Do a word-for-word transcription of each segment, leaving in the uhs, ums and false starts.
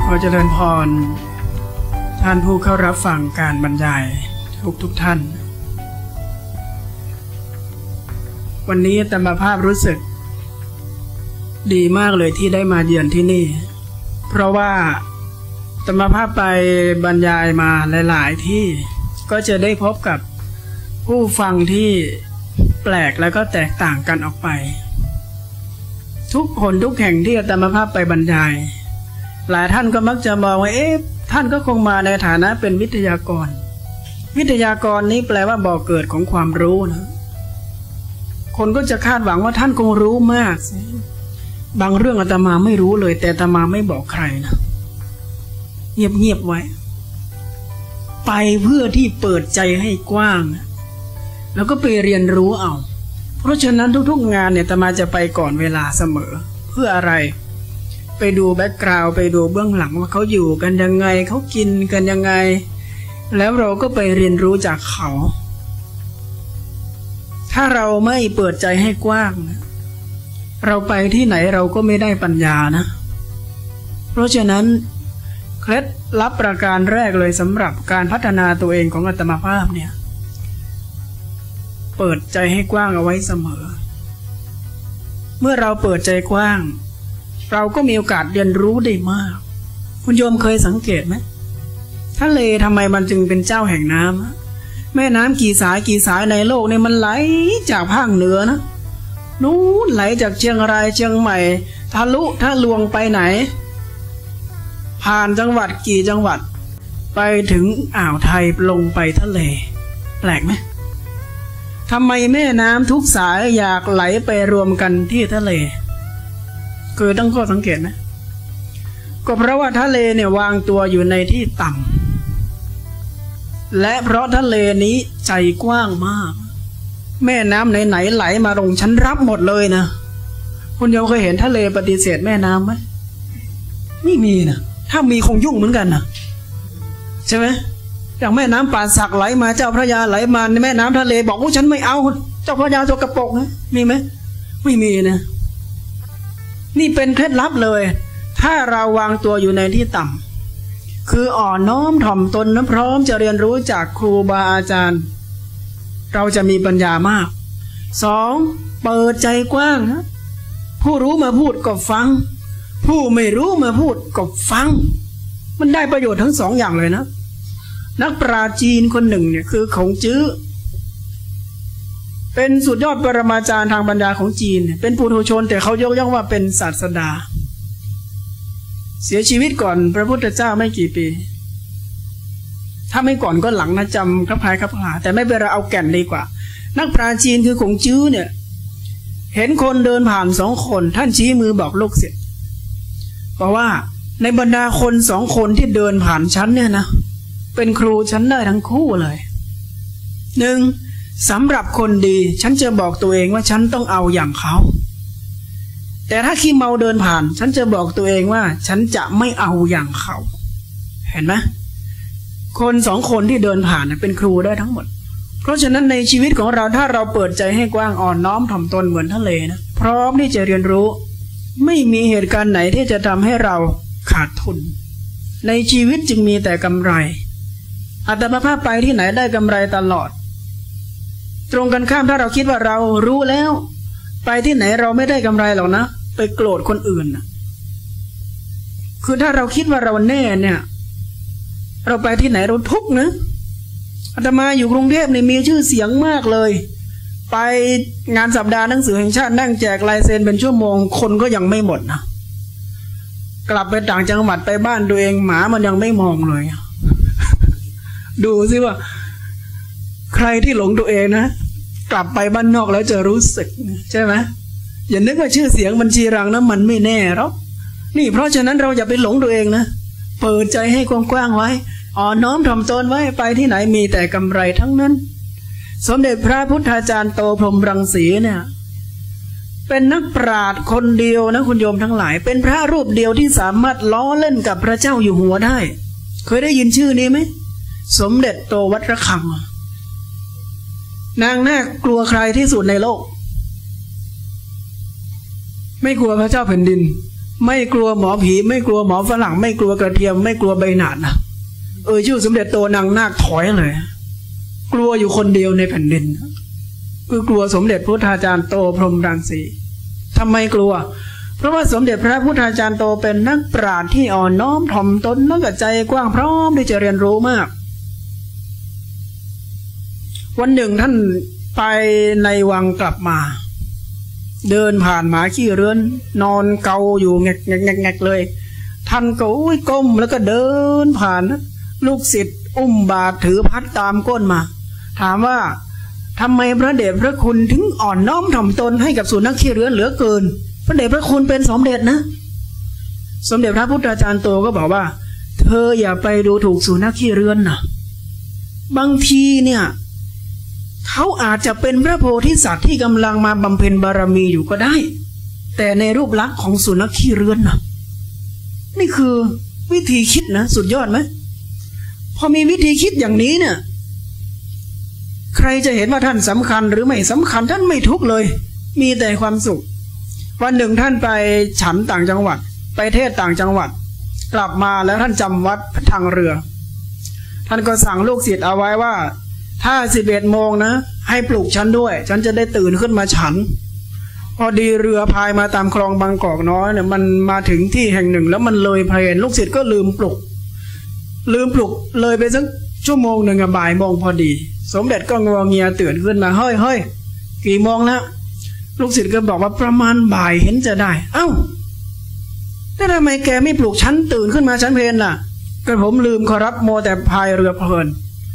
ขอเจริญพรท่านผู้เข้ารับฟังการบรรยายทุกทุกท่านวันนี้อาตมาภาพรู้สึกดีมากเลยที่ได้มาเยือนที่นี่เพราะว่าอาตมาภาพไปบรรยายมาหลายๆที่ก็จะได้พบกับผู้ฟังที่แปลกแล้วก็แตกต่างกันออกไปทุกคนทุกแห่งที่อาตมาภาพไปบรรยายหลายท่านก็มักจะมองว่าเอ๊ะท่านก็คงมาในฐานะเป็นวิทยากรวิทยากรนี้แปลว่าบ่อเกิดของความรู้นะคนก็จะคาดหวังว่าท่านคงรู้มากบางเรื่องอาตมาไม่รู้เลยแต่อาตมาไม่บอกใครนะเงียบๆไว้ไปเพื่อที่เปิดใจให้กว้างแล้วก็ไปเรียนรู้เอาเพราะฉะนั้นทุกๆงานเนี่ยอาตมาจะไปก่อนเวลาเสมอเพื่ออะไรไปดูแบ็กกราวด์ไปดูเบื้องหลังว่าเขาอยู่กันยังไงเขากินกันยังไงแล้วเราก็ไปเรียนรู้จากเขาถ้าเราไม่เปิดใจให้กว้างเราไปที่ไหนเราก็ไม่ได้ปัญญานะเพราะฉะนั้นเคล็ดลับประการแรกเลยสำหรับการพัฒนาตัวเองของอาตมาภาพเนี่ยเปิดใจให้กว้างเอาไว้เสมอเมื่อเราเปิดใจกว้างเราก็มีโอกาสเรียนรู้ได้มากคุณโยมเคยสังเกตไหมทะเลทำไมมันจึงเป็นเจ้าแห่งน้ำแม่น้ำกี่สายกี่สายในโลกเนี่ยมันไหลจากภาคเหนือนะนู้นไหลจากเชียงรายเชียงใหม่ทะลุทะลวงไปไหนผ่านจังหวัดกี่จังหวัดไปถึงอ่าวไทยลงไปทะเลแปลกไหมทำไมแม่น้ำทุกสายอยากไหลไปรวมกันที่ทะเลคือต้องข้อสังเกตนะก็เพราะว่าทะเลเนี่ยวางตัวอยู่ในที่ต่ำและเพราะทะเลนี้ใจกว้างมากแม่น้ำไหนๆไหลมาลงฉันรับหมดเลยนะคุณโยมเคยเห็นทะเลปฏิเสธแม่น้ำไหมไม่มีนะถ้ามีคงยุ่งเหมือนกันนะใช่ไหมอย่างแม่น้ำป่าสักไหลมาเจ้าพระยาไหลมาในแม่น้ำทะเลบอกว่าฉันไม่เอาเจ้าพระยาสกปรกนะมีไหมไม่มีนะนี่เป็นเคล็ดลับเลยถ้าเราวางตัวอยู่ในที่ต่ำคืออ่อนน้อมถ่อมตนนะพร้อมจะเรียนรู้จากครูบาอาจารย์เราจะมีปัญญามากสองเปิดใจกว้างนะผู้รู้มาพูดก็ฟังผู้ไม่รู้มาพูดก็ฟังมันได้ประโยชน์ทั้งสองอย่างเลยนะนักปราชญ์จีนคนหนึ่งเนี่ยคือขงจื้อเป็นสุดยอดปรมาจารย์ทางปัญญาของจีนเป็นปุถุชนแต่เขายกย่องว่าเป็นศาสดาเสียชีวิตก่อนพระพุทธเจ้าไม่กี่ปีถ้าไม่ก่อนก็หลังนะจำครับคล้ายครับคลาแต่ไม่เป็นไรเอาแก่นดีกว่านักปราชญ์จีนคือขงจื้อเนี่ยเห็นคนเดินผ่านสองคนท่านชี้มือบอกลูกศิษย์บอกว่าในบรรดาคนสองคนที่เดินผ่านฉันเนี่ยนะเป็นครูฉันได้ทั้งคู่เลยหนึ่งสำหรับคนดีฉันจะบอกตัวเองว่าฉันต้องเอาอย่างเขาแต่ถ้าขี้เมาเดินผ่านฉันจะบอกตัวเองว่าฉันจะไม่เอาอย่างเขาเห็นไหมคนสองคนที่เดินผ่านเป็นครูได้ทั้งหมดเพราะฉะนั้นในชีวิตของเราถ้าเราเปิดใจให้กว้างอ่อนน้อมถ่อมตนเหมือนทะเลนะพร้อมที่จะเรียนรู้ไม่มีเหตุการณ์ไหนที่จะทำให้เราขาดทุนในชีวิตจึงมีแต่กำไรอาตมาภาพไปที่ไหนได้กำไรตลอดตรงกันข้ามถ้าเราคิดว่าเรารู้แล้วไปที่ไหนเราไม่ได้กำไรหรอกนะไปโกรธคนอื่นนะคือถ้าเราคิดว่าเราแน่เนี่ยเราไปที่ไหนเราทุกข์นะอาตมาอยู่กรุงเทพนี่มีชื่อเสียงมากเลยไปงานสัปดาห์หนังสือแห่งชาตินั่งแจกลายเซ็นเป็นชั่วโมงคนก็ยังไม่หมดนะกลับไปต่างจังหวัดไปบ้านตัวเองหมามันยังไม่มองเลยดูสิว่าใครที่หลงตัวเองนะกลับไปบ้านนอกแล้วจะรู้สึกใช่ไหมอย่านึกว่าชื่อเสียงบัญชีรังนะมันไม่แน่หรอกนี่เพราะฉะนั้นเราอย่าไปหลงตัวเองนะเปิดใจให้กว้างๆไว้อ่อนน้อมถ่อมตนไว้ไปที่ไหนมีแต่กำไรทั้งนั้นสมเด็จพระพุทธาจารย์โตพรหมรังสีเนี่ยเป็นนักปราชญ์คนเดียวนะคุณโยมทั้งหลายเป็นพระรูปเดียวที่สามารถล้อเล่นกับพระเจ้าอยู่หัวได้เคยได้ยินชื่อนี้ไหมสมเด็จโตวัดระฆังนางน่ากลัวใครที่สุดในโลกไม่กลัวพระเจ้าแผ่นดินไม่กลัวหมอผีไม่กลัวหมอฝรั่งไม่กลัวกระเทียมไม่กลัวใบหนาดนะเออชื่อสมเด็จโตนางนาคถอยเลยกลัวอยู่คนเดียวในแผ่นดินคือกลัวสมเด็จพุทธาจารย์โตพรหมรังสีทำไมกลัวเพราะว่าสมเด็จพระพุทธาจารย์โตเป็นนักปราชญ์ที่อ่อนน้อมถ่อมตนนักใจกว้างพร้อมที่จะเรียนรู้มากวันหนึ่งท่านไปในวังกลับมาเดินผ่านหมาขี้เรือนนอนเกาอยู่แงกแงกแงกแงกเลยท่านก็อุ้ยก้มแล้วก็เดินผ่านลูกศิษย์อุ้มบาตรถือพัดตามก้นมาถามว่าทำไมพระเดชพระคุณถึงอ่อนน้อมถ่อมตนให้กับสุนัขขี้เรือนเหลือเกินพระเดชพระคุณเป็นสมเด็จนะสมเด็จพระพุทธาจารย์โตก็บอกว่าเธออย่าไปดูถูกสุนัขขี้เรือนนะบางทีเนี่ยเขาอาจจะเป็นพระโพธิสัตว์ที่กำลังมาบำเพ็ญบารมีอยู่ก็ได้แต่ในรูปลักษณ์ของสุนัขขี้เรือนนะนี่คือวิธีคิดนะสุดยอดไหมพอมีวิธีคิดอย่างนี้เนี่ยใครจะเห็นว่าท่านสำคัญหรือไม่สำคัญท่านไม่ทุกข์เลยมีแต่ความสุขวันหนึ่งท่านไปฉันต่างจังหวัดไปเทศต่างจังหวัดกลับมาแล้วท่านจำวัดทางเรือท่านก็สั่งลูกศิษย์เอาไว้ว่าถ้าสิบเอ็ดโมงนะให้ปลุกฉันด้วยฉันจะได้ตื่นขึ้นมาฉันพอดีเรือพายมาตามคลองบางกอกน้อยเนี่ยมันมาถึงที่แห่งหนึ่งแล้วมันเลยเพลนลูกศิษย์ก็ลืมปลุกลืมปลุกเลยไปสักชั่วโมงหนึ่งบ่ายโมงพอดีสมเด็จก็งอเงียตื่นขึ้นมาเฮ้ยเฮ้ยกี่โมงแล้วลูกศิษย์ก็บอกว่าประมาณบ่ายเห็นจะได้เอ้าแต่ทำไมแกไม่ปลุกฉันตื่นขึ้นมาฉันเพลนล่ะก็ผมลืมขอรับโมแต่พายเรือเพลิน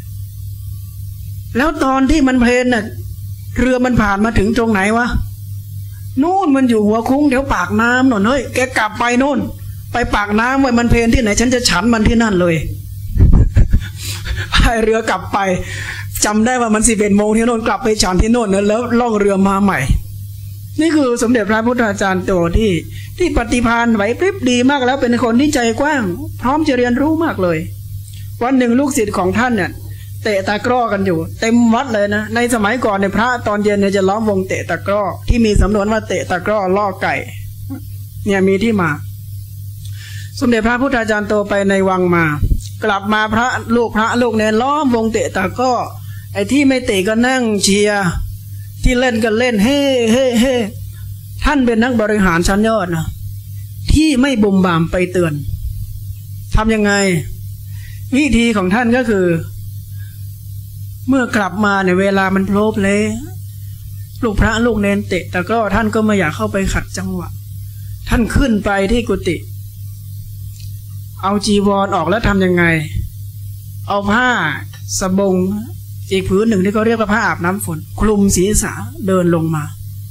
แล้วตอนที่มันเพลนน่ะเรือมันผ่านมาถึงตรงไหนวะนู่นมันอยู่หัวคุ้งแถวปากน้ำหน่อยเฮ้ยแกกลับไปนู่นไปปากน้ำไว้มันเพลนที่ไหนฉันจะฉันมันที่นั่นเลยพายเรือกลับไปจำได้ว่ามันสิบเอ็ดโมงที่โน่นกลับไปฉันที่โน่นแล้วล่องเรือมาใหม่นี่คือสมเด็จพระพุทธาจารย์โตที่ที่ปฏิภาณไหวพริบดีมากแล้วเป็นคนที่ใจกว้างพร้อมจะเรียนรู้มากเลยวันหนึ่งลูกศิษย์ของท่านเนี่ยเตะตะกร้อกันอยู่เต็มวัดเลยนะในสมัยก่อนในพระตอนเย็นเนี่ยจะล้อมวงเตะตะกร้อที่มีสำนวนว่าเตะตะกร้อล่อไก่เนี่ยมีที่มาสมเด็จพระพุทธาจารย์โตไปในวังมากลับมาพระลูกพระลูกเนรล้อมวงเตะตะกร้อไอ้ที่ไม่เตะก็นั่งเชียร์ที่เล่นก็เล่นเฮ่เฮ่เฮ่ท่านเป็นนักบริหารชั้นยอดนะที่ไม่บุ่มบ่ามไปเตือนทำยังไงวิธีของท่านก็คือเมื่อกลับมาในเวลามันโผล่เพลลูกพระลูกเนรเตะแต่ก็ท่านก็ไม่อยากเข้าไปขัดจังหวะท่านขึ้นไปที่กุฏิเอาจีวรออกแล้วทำยังไงเอาผ้าสบงอีกผืนหนึ่งที่เขาเรียกว่าผ้าอาบน้ำฝนคลุมศีรษะเดินลงมา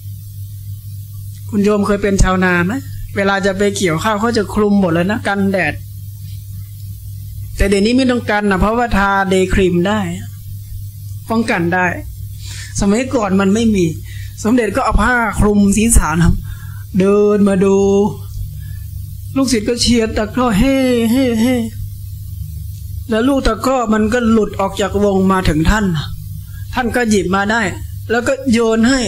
คุณโยมเคยเป็นชาวนาไหมเวลาจะไปเกี่ยวข้าวเขาจะคลุมหมดเลยนะกันแดดแต่เดี๋ยวนี้ไม่ต้องกันนะเพราะว่าทาเดย์ครีมได้ป้องกันได้สมัยก่อนมันไม่มีสมเด็จก็เอาผ้าคลุมศีรษะนะเดินมาดูลูกศิษย์ก็เชียร์ตะกร้อเฮ่เฮ่เฮ่แล้วลูกตะกร้อมันก็หลุดออกจากวงมาถึงท่านท่านก็หยิบมาได้แล้วก็โยนให้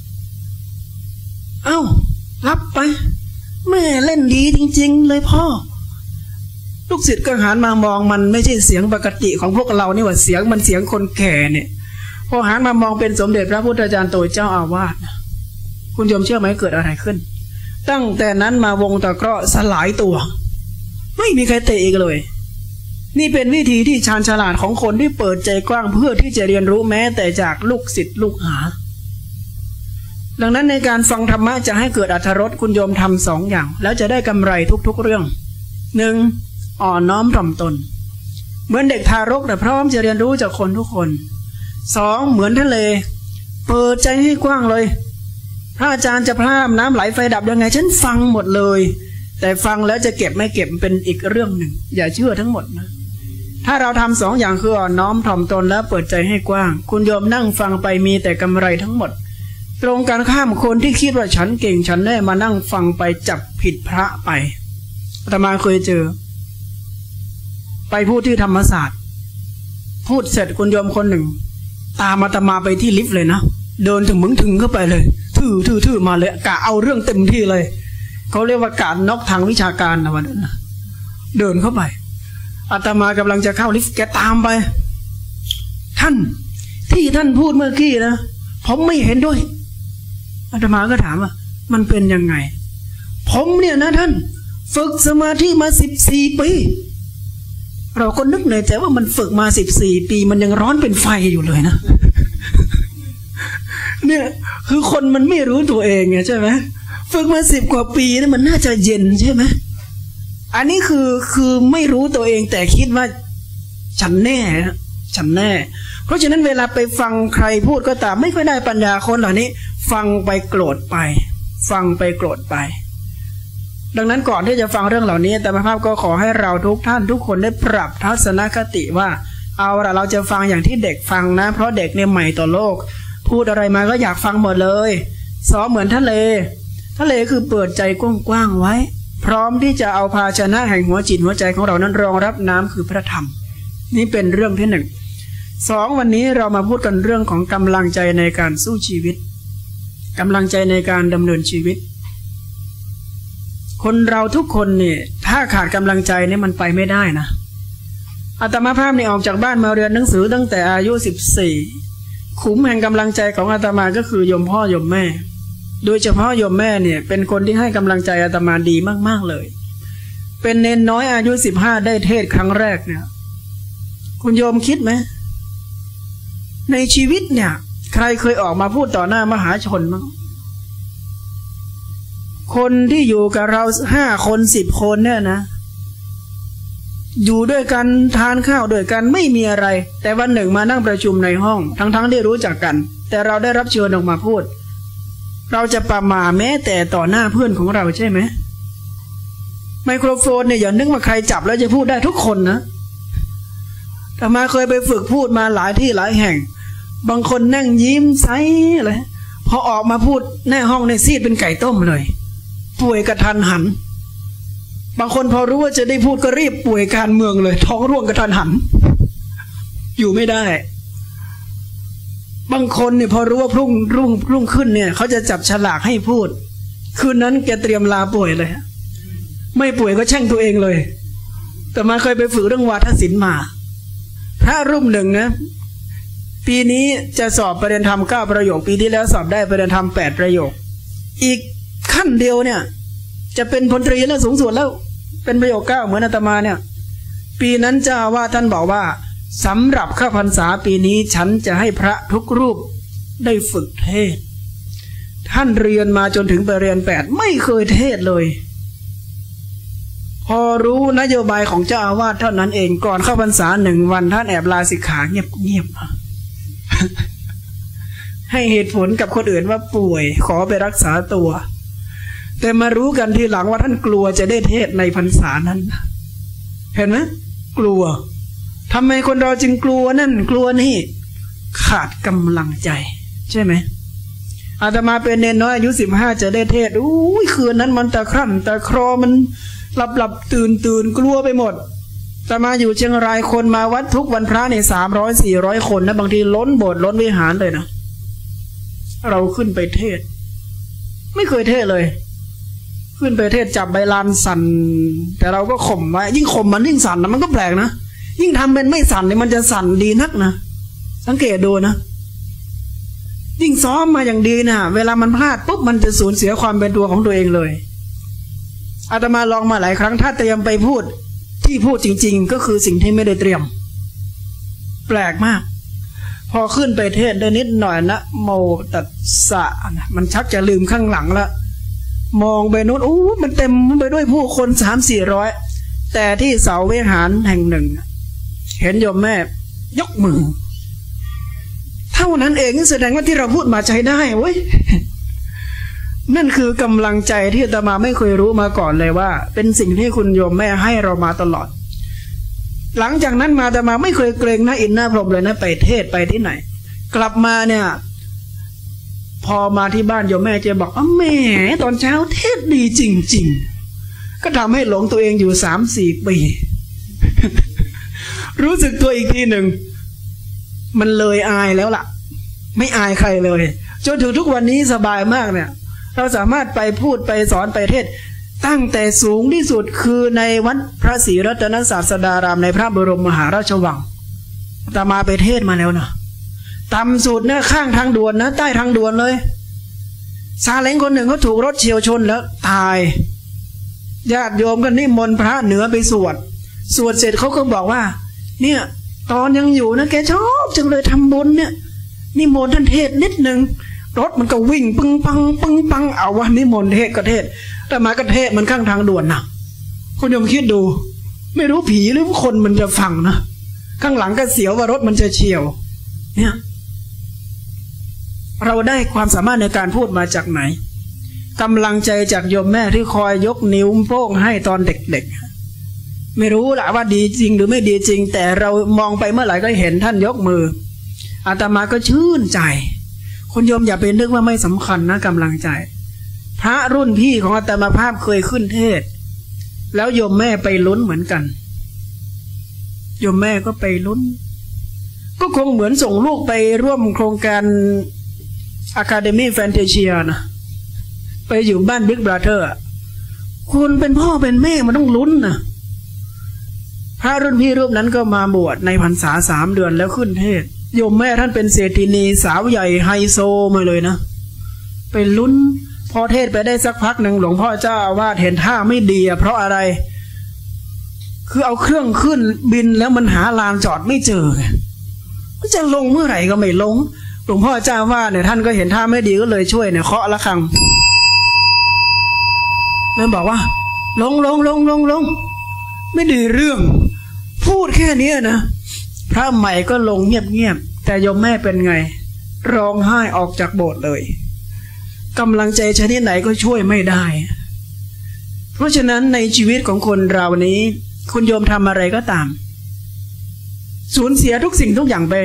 เอ้ารับไปแม่เล่นดีจริงๆเลยพ่อลูกศิษย์ก็หันมามองมันไม่ใช่เสียงปกติของพวกเรานี่ว่าเสียงมันเสียงคนแก่เนี่ยพอหันมามองเป็นสมเด็จพระพุทธาจารย์โตเจ้าอาวาสคุณโยมเชื่อไหมเกิดอะไรขึ้นตั้งแต่นั้นมาวงตะกร้อสลายตัวไม่มีใครเตะอีกเลยนี่เป็นวิธีที่ชาญฉลาดของคนที่เปิดใจกว้างเพื่อที่จะเรียนรู้แม้แต่จากลูกศิษย์ลูกหาดังนั้นในการฟังธรรมะจะให้เกิดอรรถรสคุณโยมทำสองอย่างแล้วจะได้กำไรทุกๆเรื่องหนึ่งอ่อนน้อมถ่อมตนเหมือนเด็กทารกแต่พร้อมจะเรียนรู้จากคนทุกคนสองเหมือนทะเลเปิดใจให้กว้างเลยพระอาจารย์จะพร่ำน้ำไหลไฟดับยังไงฉันฟังหมดเลยแต่ฟังแล้วจะเก็บไม่เก็บเป็นอีกเรื่องหนึ่งอย่าเชื่อทั้งหมดนะถ้าเราทำสองอย่างคืออ่อนน้อมถ่อมตนและเปิดใจให้กว้างคุณโยมนั่งฟังไปมีแต่กำไรทั้งหมดตรงกันข้ามคนที่คิดว่าฉันเก่งฉันได้มานั่งฟังไปจับผิดพระไปอาตมาเคยเจอไปพูดที่ธรรมศาสตร์พูดเสร็จคุณโยมคนหนึ่งตามอาตมาไปที่ลิฟต์เลยนะเดินถึงมึงถึงเข้าไปเลยทื่อทื่อทื่อมาเลยกะเอาเรื่องเต็มที่เลยเขาเรียกว่าการน็อกทางวิชาการนะวันนั้นนะเดินเข้าไปอาตมากำลังจะเข้าลิฟต์แกตามไปท่านที่ท่านพูดเมื่อกี้นะผมไม่เห็นด้วยอาตมาก็ถามว่ามันเป็นยังไงผมเนี่ยนะท่านฝึกสมาธิมาสิบสี่ปีเราก็นึกในใจว่ามันฝึกมาสิบสี่ปีมันยังร้อนเป็นไฟอยู่เลยนะ เนี่ยคือคนมันไม่รู้ตัวเองไงใช่ไหมฝึกมาสิบกว่าปีนี่มันน่าจะเย็นใช่ไหมอันนี้คือคือไม่รู้ตัวเองแต่คิดว่าฉันแน่ฉันแน่เพราะฉะนั้นเวลาไปฟังใครพูดก็ตามไม่ค่อยได้ปัญญาคนเหล่านี้ฟังไปโกรธไปฟังไปโกรธไปดังนั้นก่อนที่จะฟังเรื่องเหล่านี้แต่พระภาพก็ขอให้เราทุกท่านทุกคนได้ปรับทัศนคติว่าเอาละเราจะฟังอย่างที่เด็กฟังนะเพราะเด็กเนี่ยใหม่ต่อโลกพูดอะไรมาก็อยากฟังหมดเลยซ้อมเหมือนทะเลทะเลคือเปิดใจกว้างๆไว้พร้อมที่จะเอาภาชนะแห่งหัวจิตหัวใจของเรานั้นรองรับน้ำคือพระธรรมนี่เป็นเรื่องที่หนึ่งสองวันนี้เรามาพูดกันเรื่องของกำลังใจในการสู้ชีวิตกำลังใจในการดำเนินชีวิตคนเราทุกคนเนี่ยถ้าขาดกำลังใจเนี่ยมันไปไม่ได้นะอาตมาภาพนี่ออกจากบ้านมาเรียนหนังสือตั้งแต่อายุสิบสี่ขุมแห่งกำลังใจของอาตมาก็คือโยมพ่อโยมแม่โดยเฉพาะโยมแม่เนี่ยเป็นคนที่ให้กำลังใจอาตมาดีมากๆเลยเป็นเนนน้อยอายุสิบห้าได้เทศครั้งแรกเนี่ยคุณโยมคิดไหมในชีวิตเนี่ยใครเคยออกมาพูดต่อหน้ามหาชนมั้งคนที่อยู่กับเราห้าคนสิบคนเนี่ยนะอยู่ด้วยกันทานข้าวด้วยกันไม่มีอะไรแต่วันหนึ่งมานั่งประชุมในห้องทั้งๆที่รู้จักกันแต่เราได้รับเชิญออกมาพูดเราจะประมาแม้แต่ต่อหน้าเพื่อนของเราใช่ไหมไมโครโฟนเนี่ยอย่านึกว่าใครจับแล้วจะพูดได้ทุกคนนะแต่มาเคยไปฝึกพูดมาหลายที่หลายแห่งบางคนนั่งยิ้มใสอะไรพอออกมาพูดในห้องในซีดเป็นไก่ต้มเลยป่วยกระทันหันบางคนพอรู้ว่าจะได้พูดก็รีบป่วยการเมืองเลยท้องร่วงกระทันหันอยู่ไม่ได้บางคนเนี่ยพอรู้ว่าพรุ่งรุ่งรุ่งขึ้นเนี่ยเขาจะจับฉลากให้พูดคืนนั้นแกเตรียมลาป่วยเลยไม่ป่วยก็แช่งตัวเองเลยแต่มาเคยไปฝึกเรื่องวาทศิลป์มาพระรูปหนึ่งนะปีนี้จะสอบประเด็นธรรมเก้าประโยคปีที่แล้วสอบได้ประเด็นธรรมแปดประโยคอีกขั้นเดียวเนี่ยจะเป็นพลตรีแล้วสูงสุดแล้วเป็นประโยคเก้าเหมือนอาตมาเนี่ยปีนั้นเจ้าว่าท่านบอกว่าสำหรับข้าพรรษาปีนี้ฉันจะให้พระทุกรูปได้ฝึกเทศท่านเรียนมาจนถึงประเรียนแปดไม่เคยเทศเลยพอรู้นโยบายของเจ้าอาวาสเท่านั้นเองก่อนเข้าพรรษาหนึ่งวันท่านแอบลาสิกขาเงียบเงียบให้เหตุผลกับคนอื่นว่าป่วยขอไปรักษาตัวแต่มารู้กันทีหลังว่าท่านกลัวจะได้เทศในพรรษานั้นเห็นไหมกลัวทำไมคนเราจึงกลัวนั่นกลัวนี่ขาดกำลังใจใช่ไหมอาตมาเป็นเนนน้อยอายุสิบห้าจะได้เทศอุ้ยคืนนั้นมันตะคร่ำตะครอมันหลับหลับตื่นตื่นกลัวไปหมดแต่มาอยู่เชียงรายคนมาวัดทุกวันพระในสามร้อยสี่ร้อยคนนะบางทีล้นโบสถ์ล้นวิหารเลยนะเราขึ้นไปเทศไม่เคยเทศเลยขึ้นไปเทศจับใบลานสั่นแต่เราก็ข่มไว้ยิ่งข่มมันยิ่งสั่นนะมันก็แปลกนะยิ่งทำเป็นไม่สั่นเนี่ยมันจะสั่นดีนักนะสังเกตดูนะยิ่งซ้อมมาอย่างดีนะเวลามันพลาดปุ๊บมันจะสูญเสียความเป็นตัวของตัวเองเลยอาตมาลองมาหลายครั้งถ้าเตรียมไปพูดที่พูดจริงๆก็คือสิ่งที่ไม่ได้เตรียมแปลกมากพอขึ้นไปเทศได้นิดหน่อยนะโมตัสสะมันชักจะลืมข้างหลังละมองไปนู้นอู้มันเต็มไปด้วยผู้คนสามสี่ร้อยแต่ที่เสาวิหารแห่งหนึ่งเห็นโยมแม่ยกมือเท่านั้นเองแสดงว่าที่เราพูดมาใช้ได้เว้ยนั่นคือกำลังใจที่อาตมาไม่เคยรู้มาก่อนเลยว่าเป็นสิ่งที่คุณโยมแม่ให้เรามาตลอดหลังจากนั้นมาอาตมาไม่เคยเกรงหน้าอินหน้าพรหมเลยนะไปเทศไปที่ไหนกลับมาเนี่ยพอมาที่บ้านโยมแม่จะบอกอ๋อแม่ตอนเช้าเทศดีจริงๆก็ทำให้หลงตัวเองอยู่สามสี่ปี รู้สึกตัวอีกทีหนึ่งมันเลยอายแล้วล่ะไม่อายใครเลยจนถึงทุกวันนี้สบายมากเนี่ยเราสามารถไปพูดไปสอนไปเทศตั้งแต่สูงที่สุดคือในวัดพระศรีรัตนศาสดารามในพระบรมมหาราชวังอาตมาไปเทศมาแล้วนะต่ำสุดเนี่ยข้างทางด่วนนะใต้ทางด่วนเลยซาเล้งคนหนึ่งเขาถูกรถเฉียวชนแล้วตายญาติโยมกันนิมนต์พระเหนือไปสวดสวดเสร็จเขาก็บอกว่าเนี่ยตอนยังอยู่นะแกชอบจังเลยทำบุญเนี่ยนิมนต์ท่านเทศนิดนึงรถมันก็วิ่งปึ้งปังปึ้งปังเอาว่านิมนต์เทศก็เทศแต่มากระเทศมันข้างทางด่วนนะคุณโยมคิดดูไม่รู้ผีหรือคนมันจะฟังนะข้างหลังก็เสียวว่ารถมันจะเฉียวเนี่ยเราได้ความสามารถในการพูดมาจากไหนกำลังใจจากโยมแม่ที่คอยยกนิ้วโป้งให้ตอนเด็กๆไม่รู้แหละว่าดีจริงหรือไม่ดีจริงแต่เรามองไปเมื่อไหร่ก็เห็นท่านยกมืออาตมาก็ชื่นใจคุณโยมอย่าไปนึกว่าไม่สำคัญนะกำลังใจพระรุ่นพี่ของอาตมาภาพเคยขึ้นเทศแล้วโยมแม่ไปลุ้นเหมือนกันโยมแม่ก็ไปลุ้นก็คงเหมือนส่งลูกไปร่วมโครงการ Academy Fantasia นะไปอยู่บ้าน Big Brother คุณเป็นพ่อเป็นแม่มันต้องลุ้นนะพระรุ่นพี่รูปนั้นก็มาบวชในพรรษาสามเดือนแล้วขึ้นเทศโยมแม่ท่านเป็นเศรษฐีนีสาวใหญ่ไฮโซมาเลยนะไปลุ้นพอเทศไปได้สักพักหนึ่งหลวงพ่อเจ้าอาวาสเห็นท่าไม่ดีเพราะอะไรคือเอาเครื่องขึ้นบินแล้วมันหาลานจอดไม่เจอไงมันจะลงเมื่อไหร่ก็ไม่ลงหลวงพ่อเจ้าอาวาสเนี่ยท่านก็เห็นท่าไม่ดีก็เลยช่วยเนี่ยเคาะระฆังแล้วบอกว่าลงลงลงลงลงไม่ได้เรื่องพูดแค่นี้นะพระใหม่ก็ลงเงียบๆแต่โยมแม่เป็นไงร้องไห้ออกจากโบสถ์เลยกำลังใจชนิดไหนก็ช่วยไม่ได้เพราะฉะนั้นในชีวิตของคนเรานี้คุณโยมทำอะไรก็ตามสูญเสียทุกสิ่งทุกอย่างไป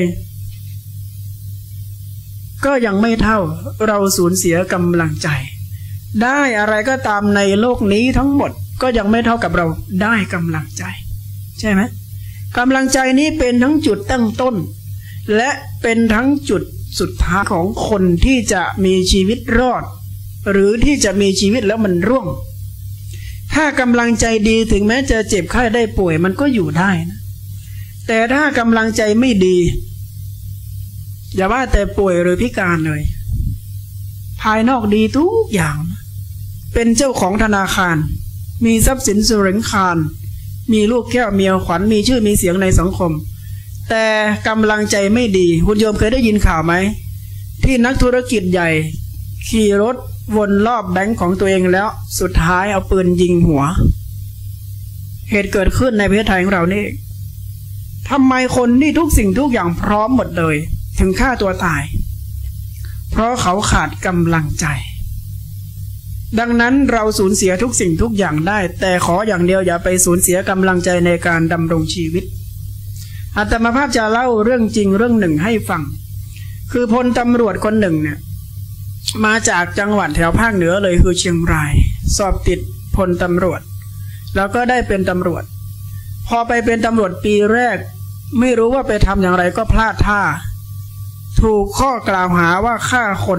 ก็ยังไม่เท่าเราสูญเสียกำลังใจได้อะไรก็ตามในโลกนี้ทั้งหมดก็ยังไม่เท่ากับเราได้กำลังใจใช่ไหมกำลังใจนี้เป็นทั้งจุดตั้งต้นและเป็นทั้งจุดสุดท้ายของคนที่จะมีชีวิตรอดหรือที่จะมีชีวิตแล้วมันร่วงถ้ากำลังใจดีถึงแม้จะเจ็บไข้ได้ป่วยมันก็อยู่ได้นะแต่ถ้ากำลังใจไม่ดีอย่าว่าแต่ป่วยหรือพิการเลยภายนอกดีทุกอย่างเป็นเจ้าของธนาคารมีทรัพย์สินสุริงคารมีลูกแก้วเมียขวัญมีชื่อมีเสียงในสังคมแต่กำลังใจไม่ดีคุณโยมเคยได้ยินข่าวไหมที่นักธุรกิจใหญ่ขี่รถวนรอบแบงค์ของตัวเองแล้วสุดท้ายเอาปืนยิงหัวเหตุเกิดขึ้นในประเทศไทยของเรานี่ทำไมคนที่ทุกสิ่งทุกอย่างพร้อมหมดเลยถึงฆ่าตัวตายเพราะเขาขาดกำลังใจดังนั้นเราสูญเสียทุกสิ่งทุกอย่างได้แต่ขออย่างเดียวอย่าไปสูญเสียกำลังใจในการดำรงชีวิตอาตมาภาพจะเล่าเรื่องจริงเรื่องหนึ่งให้ฟังคือพลตำรวจคนหนึ่งเนี่ยมาจากจังหวัดแถวภาคเหนือเลยคือเชียงรายสอบติดพลตำรวจแล้วก็ได้เป็นตำรวจพอไปเป็นตำรวจปีแรกไม่รู้ว่าไปทำอย่างไรก็พลาดท่าถูกข้อกล่าวหาว่าฆ่าคน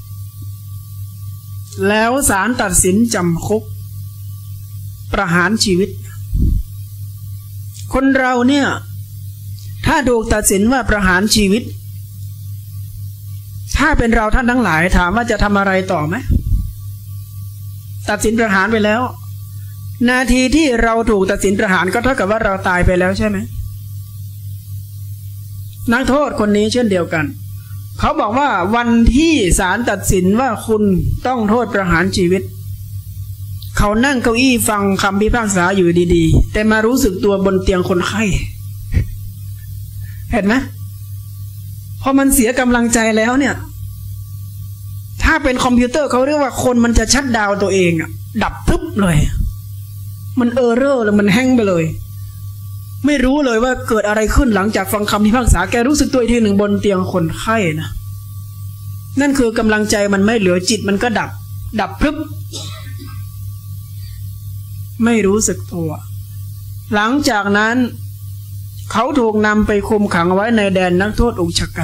แล้วศาลตัดสินจำคุกประหารชีวิตคนเราเนี่ยถ้าถูกตัดสินว่าประหารชีวิตถ้าเป็นเราท่านทั้งหลายถามว่าจะทำอะไรต่อไหมตัดสินประหารไปแล้วนาทีที่เราถูกตัดสินประหารก็เท่ากับว่าเราตายไปแล้วใช่ไหมนักโทษคนนี้เช่นเดียวกันเขาบอกว่าวันที่ศาลตัดสินว่าคุณต้องโทษประหารชีวิตเขานั่งเก้าอี้ฟังคำพิพากษาอยู่ดีๆแต่มารู้สึกตัวบนเตียงคนไข้เห็นไหมพอมันเสียกำลังใจแล้วเนี่ยถ้าเป็นคอมพิวเตอร์เขาเรียกว่าคนมันจะชัตดาวน์ตัวเองอะดับทึบเลยมันเออร์เรอร์เลยมันแห้งไปเลยไม่รู้เลยว่าเกิดอะไรขึ้นหลังจากฟังคำพิพากษาแกรู้สึกตัวอีกทีหนึ่งบนเตียงคนไข้นะนั่นคือกำลังใจมันไม่เหลือจิตมันก็ดับดับพรึบไม่รู้สึกตัวหลังจากนั้นเขาถูกนำไปคุมขังไว้ในแดนนักโทษอุกชะกัน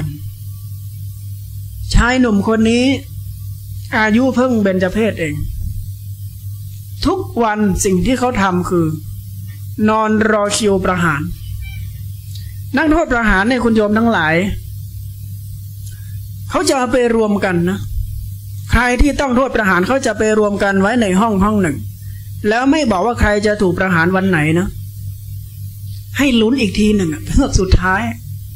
ชายหนุ่มคนนี้อายุเพิ่งเบญจเพสเองทุกวันสิ่งที่เขาทำคือ นอนรอคิวประหารนักโทษประหารเนี่ยคุณโยมทั้งหลายเขาจะเอาไปรวมกันนะใครที่ต้องโทษประหารเขาจะไปรวมกันไว้ในห้องห้องหนึ่งแล้วไม่บอกว่าใครจะถูกประหารวันไหนนะให้ลุ้นอีกทีหนึ่งเพื่อสุดท้าย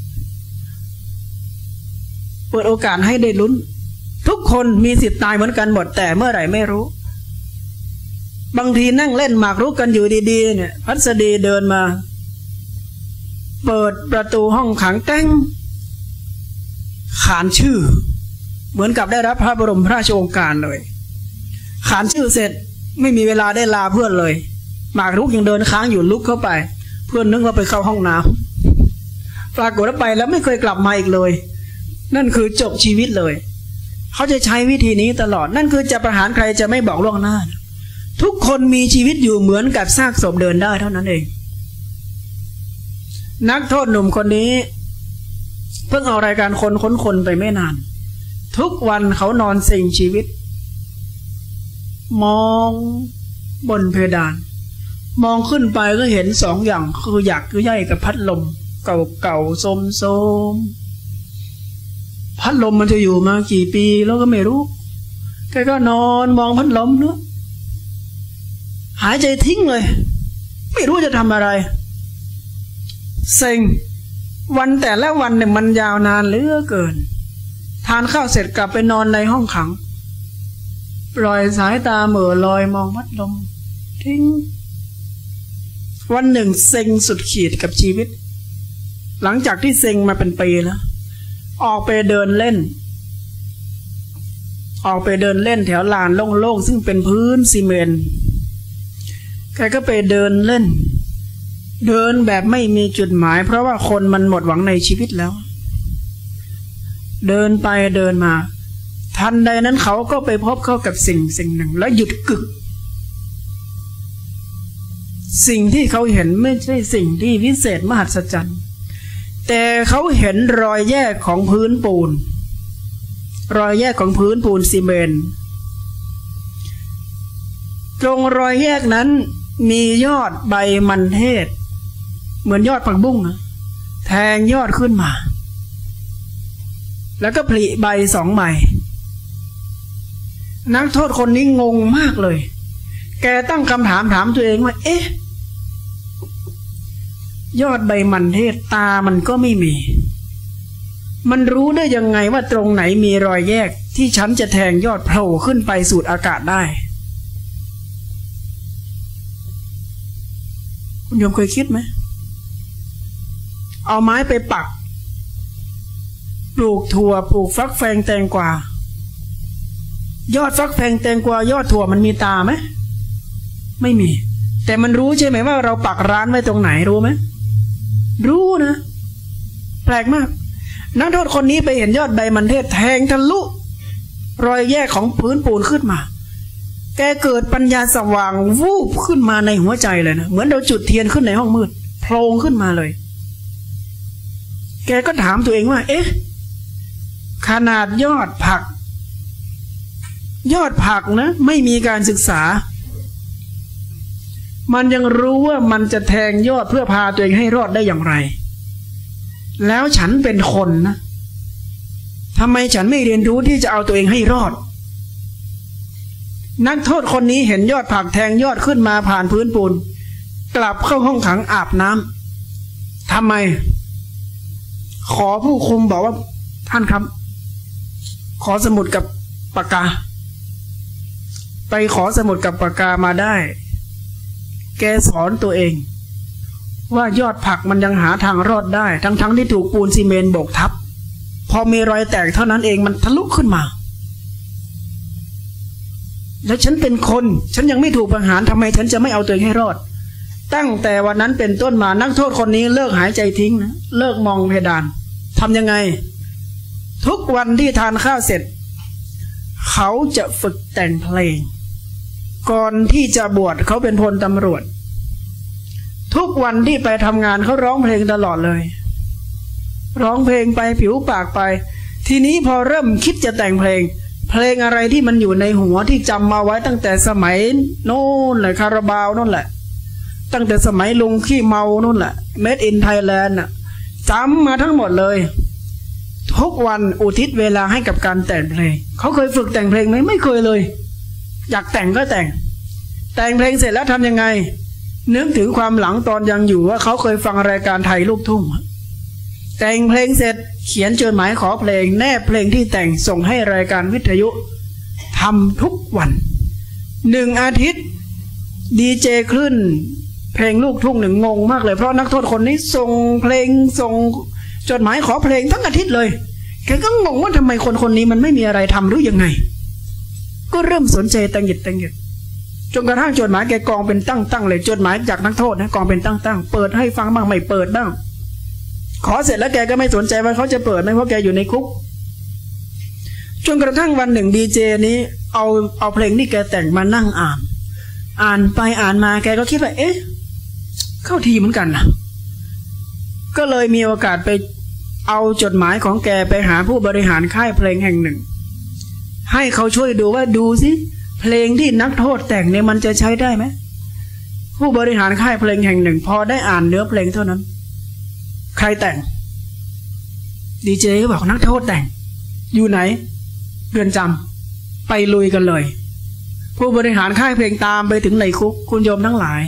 เปิดโอกาสให้ได้ลุ้นทุกคนมีสิทธิ์ตายเหมือนกันหมดแต่เมื่อไหร่ไม่รู้บางทีนั่งเล่นหมากรุกกันอยู่ดีๆเนี่ยพัสดีเดินมาเปิดประตูห้องขังแต้งขานชื่อเหมือนกับได้รับพระบรมราชโองการเลยขานชื่อเสร็จไม่มีเวลาได้ลาเพื่อนเลยหมากรุกยังเดินค้างอยู่ลุกเข้าไปเพื่อนนึกว่าไปเข้าห้องน้ำปรากฏว่าไปแล้วไม่เคยกลับมาอีกเลยนั่นคือจบชีวิตเลยเขาจะใช้วิธีนี้ตลอดนั่นคือจะประหารใครจะไม่บอกล่วงหน้าทุกคนมีชีวิตอยู่เหมือนกับซากศพเดินได้เท่านั้นเองนักโทษหนุ่มคนนี้เพิ่งเอารายการคนค้นคนไปไม่นานทุกวันเขานอนเซ็งชีวิตมองบนเพดานมองขึ้นไปก็เห็นสองอย่างคือหยักคือใหญ่กับพัดลมเก่าๆโซมๆพัดลมมันจะอยู่มากี่ปีแล้วก็ไม่รู้แกก็นอนมองพัดลมเนอะหายใจทิ้งเลยไม่รู้จะทำอะไรเซ็งวันแต่ละวันเนี่ยมันยาวนานเหลือเกินทานข้าวเสร็จกลับไปนอนในห้องขังปล่อยสายตาเหม่อลอยมองพัดลมทิ้งวันหนึ่งเซ็งสุดขีดกับชีวิตหลังจากที่เซ็งมาเป็นปีแล้วออกไปเดินเล่นออกไปเดินเล่นแถวลานโล่งๆซึ่งเป็นพื้นซีเมนต์แกก็ไปเดินเล่นเดินแบบไม่มีจุดหมายเพราะว่าคนมันหมดหวังในชีวิตแล้วเดินไปเดินมาทันใดนั้นเขาก็ไปพบเข้ากับสิ่งสิ่งหนึ่งแล้วหยุดกึกสิ่งที่เขาเห็นไม่ใช่สิ่งที่วิเศษมหัศจรรย์แต่เขาเห็นรอยแยกของพื้นปูนรอยแยกของพื้นปูนซีเมนต์ตรงรอยแยกนั้นมียอดใบมันเทศเหมือนยอดผักบุ้งนะแทงยอดขึ้นมาแล้วก็ผลิใบสองใบนักโทษคนนี้งงมากเลยแกตั้งคำถามถามตัวเองว่าเอ๊ะยอดใบมันเทศตามันก็ไม่มีมันรู้ได้ยังไงว่าตรงไหนมีรอยแยกที่ฉันจะแทงยอดโผล่ขึ้นไปสูดอากาศได้คุณโยมเคยคิดไหมเอาไม้ไปปักปลูกถั่วปลูกฟักแฟงแตงกวายอดฟักแฟงแตงกวายอดถั่วมันมีตาไหมไม่มีแต่มันรู้ใช่ไหมว่าเราปักร้านไว้ตรงไหนรู้ไหมรู้นะแปลกมากนักโทษคนนี้ไปเห็นยอดใบมันเทศแทงทะลุรอยแยกของพื้นปูนขึ้นมาแกเกิดปัญญาสว่างวูบขึ้นมาในหัวใจเลยนะเหมือนเราจุดเทียนขึ้นในห้องมืดโผล่ขึ้นมาเลยแกก็ถามตัวเองว่าเอ๊ะขนาดยอดผักยอดผักนะไม่มีการศึกษามันยังรู้ว่ามันจะแทงยอดเพื่อพาตัวเองให้รอดได้อย่างไรแล้วฉันเป็นคนนะทำไมฉันไม่เรียนรู้ที่จะเอาตัวเองให้รอดนักโทษคนนี้เห็นยอดผักแทงยอดขึ้นมาผ่านพื้นปูนกลับเข้าห้องขังอาบน้ำทำไมขอผู้คุมบอกว่าท่านครับขอสมุดกับปากกาไปขอสมุดกับปากกามาได้แกสอนตัวเองว่ายอดผักมันยังหาทางรอดได้ทั้งๆ ท, ที่ถูกปูนซีเมนต์โบกทับพอมีรอยแตกเท่านั้นเองมันทะลุขึ้นมาแล้วฉันเป็นคนฉันยังไม่ถูกประหารทำไมฉันจะไม่เอาตัวเองให้รอดตั้งแต่วันนั้นเป็นต้นมานักโทษคนนี้เลิกหายใจทิ้งนะเลิกมองเพดานทำยังไงทุกวันที่ทานข้าวเสร็จเขาจะฝึกแต่งเพลงก่อนที่จะบวชเขาเป็นพลตำรวจทุกวันที่ไปทำงานเขาร้องเพลงตลอดเลยร้องเพลงไปผิวปากไปทีนี้พอเริ่มคิดจะแต่งเพลงเพลงอะไรที่มันอยู่ในหัวที่จำมาไว้ตั้งแต่สมัยโน่นแหละคาราบาวโน่นแหละตั้งแต่สมัยลุงขี้เมาโน่นแหละ Made in Thailand น่ะจำมาทั้งหมดเลยทุกวันอุทิศเวลาให้กับการแต่งเพลงเขาเคยฝึกแต่งเพลงไหมไม่เคยเลยอยากแต่งก็แต่งแต่งเพลงเสร็จแล้วทำยังไงนึกถึงความหลังตอนยังอยู่ว่าเขาเคยฟังรายการไทยลูกทุ่งแต่งเพลงเสร็จเขียนจดหมายขอเพลงแนบเพลงที่แต่งส่งให้รายการวิทยุทำทุกวันหนึ่งอาทิตย์ดีเจคลื่นเพลงลูกทุ่งหนึ่งงงมากเลยเพราะนักโทษคนนี้ส่งเพลงส่งจดหมายขอเพลงทั้งอาทิตย์เลยแกก็งงว่าทำไมคนคนนี้มันไม่มีอะไรทำหรือยังไงก็เริ่มสนใจตังหยิดตังหยิดจนกระทั่งจดหมายแกกองเป็นตั้งๆเลยจดหมายจากนักโทษนะกองเป็นตั้งๆเปิดให้ฟังบ้างไม่เปิดบ้างขอเสร็จแล้วแกก็ไม่สนใจว่าเขาจะเปิดไหมเพราะแกอยู่ในคุกจนกระทั่งวันหนึ่งดีเจนี้เอาเอาเพลงที่แกแต่งมานั่งอ่านอ่านไปอ่านมาแกก็คิดว่าเอ๊ะเข้าทีเหมือนกันนะก็เลยมีโอกาสไปเอาจดหมายของแกไปหาผู้บริหารค่ายเพลงแห่งหนึ่งให้เขาช่วยดูว่าดูสิเพลงที่นักโทษแต่งเนี่ยมันจะใช้ได้ไหมผู้บริหารค่ายเพลงแห่งหนึ่งพอได้อ่านเนื้อเพลงเท่านั้นใครแต่งดีเจก็บอกนักโทษแต่งอยู่ไหนเรือนจำไปลุยกันเลยผู้บริหารค่ายเพลงตามไปถึงในคุกคุณโยมทั้งหลาย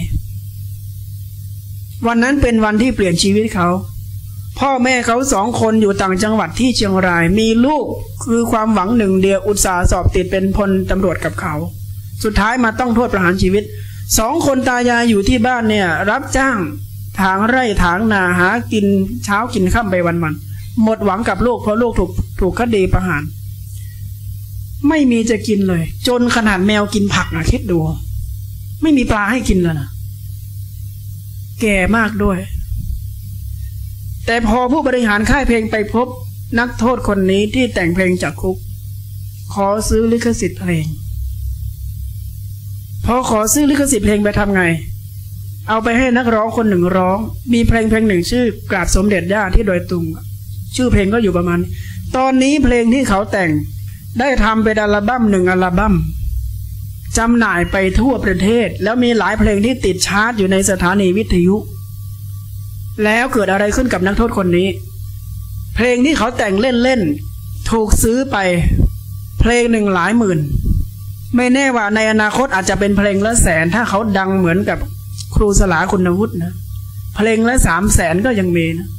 วันนั้นเป็นวันที่เปลี่ยนชีวิตเขาพ่อแม่เขาสองคนอยู่ต่างจังหวัดที่เชียงรายมีลูกคือความหวังหนึ่งเดียวอุตสาห์สอบติดเป็นพลตำรวจกับเขาสุดท้ายมาต้องโทษประหารชีวิตสองคนตายายอยู่ที่บ้านเนี่ยรับจ้างถางไร่ถางนาหากินเช้ากินค่ำไปวันๆหมดหวังกับลูกเพราะลูกถูกถูกคดีประหารไม่มีจะกินเลยจนขนาดแมวกินผักนะคิดดูไม่มีปลาให้กินแล้วนะแก่มากด้วยแต่พอผู้บริหารค่ายเพลงไปพบนักโทษคนนี้ที่แต่งเพลงจากคุกขอซื้อลิขสิทธิ์เพลงพอขอซื้อลิขสิทธิ์เพลงไปทำไงเอาไปให้นักร้องคนหนึ่งร้องมีเพลงเพลงหนึ่งชื่อกราบสมเด็จย่าที่ดอยตุงชื่อเพลงก็อยู่ประมาณตอนนี้เพลงที่เขาแต่งได้ทำเป็นอัลบั้มหนึ่งอัลบั้มจำหน่ายไปทั่วประเทศแล้วมีหลายเพลงที่ติดชาร์ตอยู่ในสถานีวิทยุแล้วเกิดอะไรขึ้นกับนักโทษคนนี้เพลงที่เขาแต่งเล่นๆถูกซื้อไปเพลงหนึ่งหลายหมื่นไม่แน่ว่าในอนาคตอาจจะเป็นเพลงละแสนถ้าเขาดังเหมือนกับครูสลาคุณวุฒินะเพลงละสามแสนก็ยังมีนะ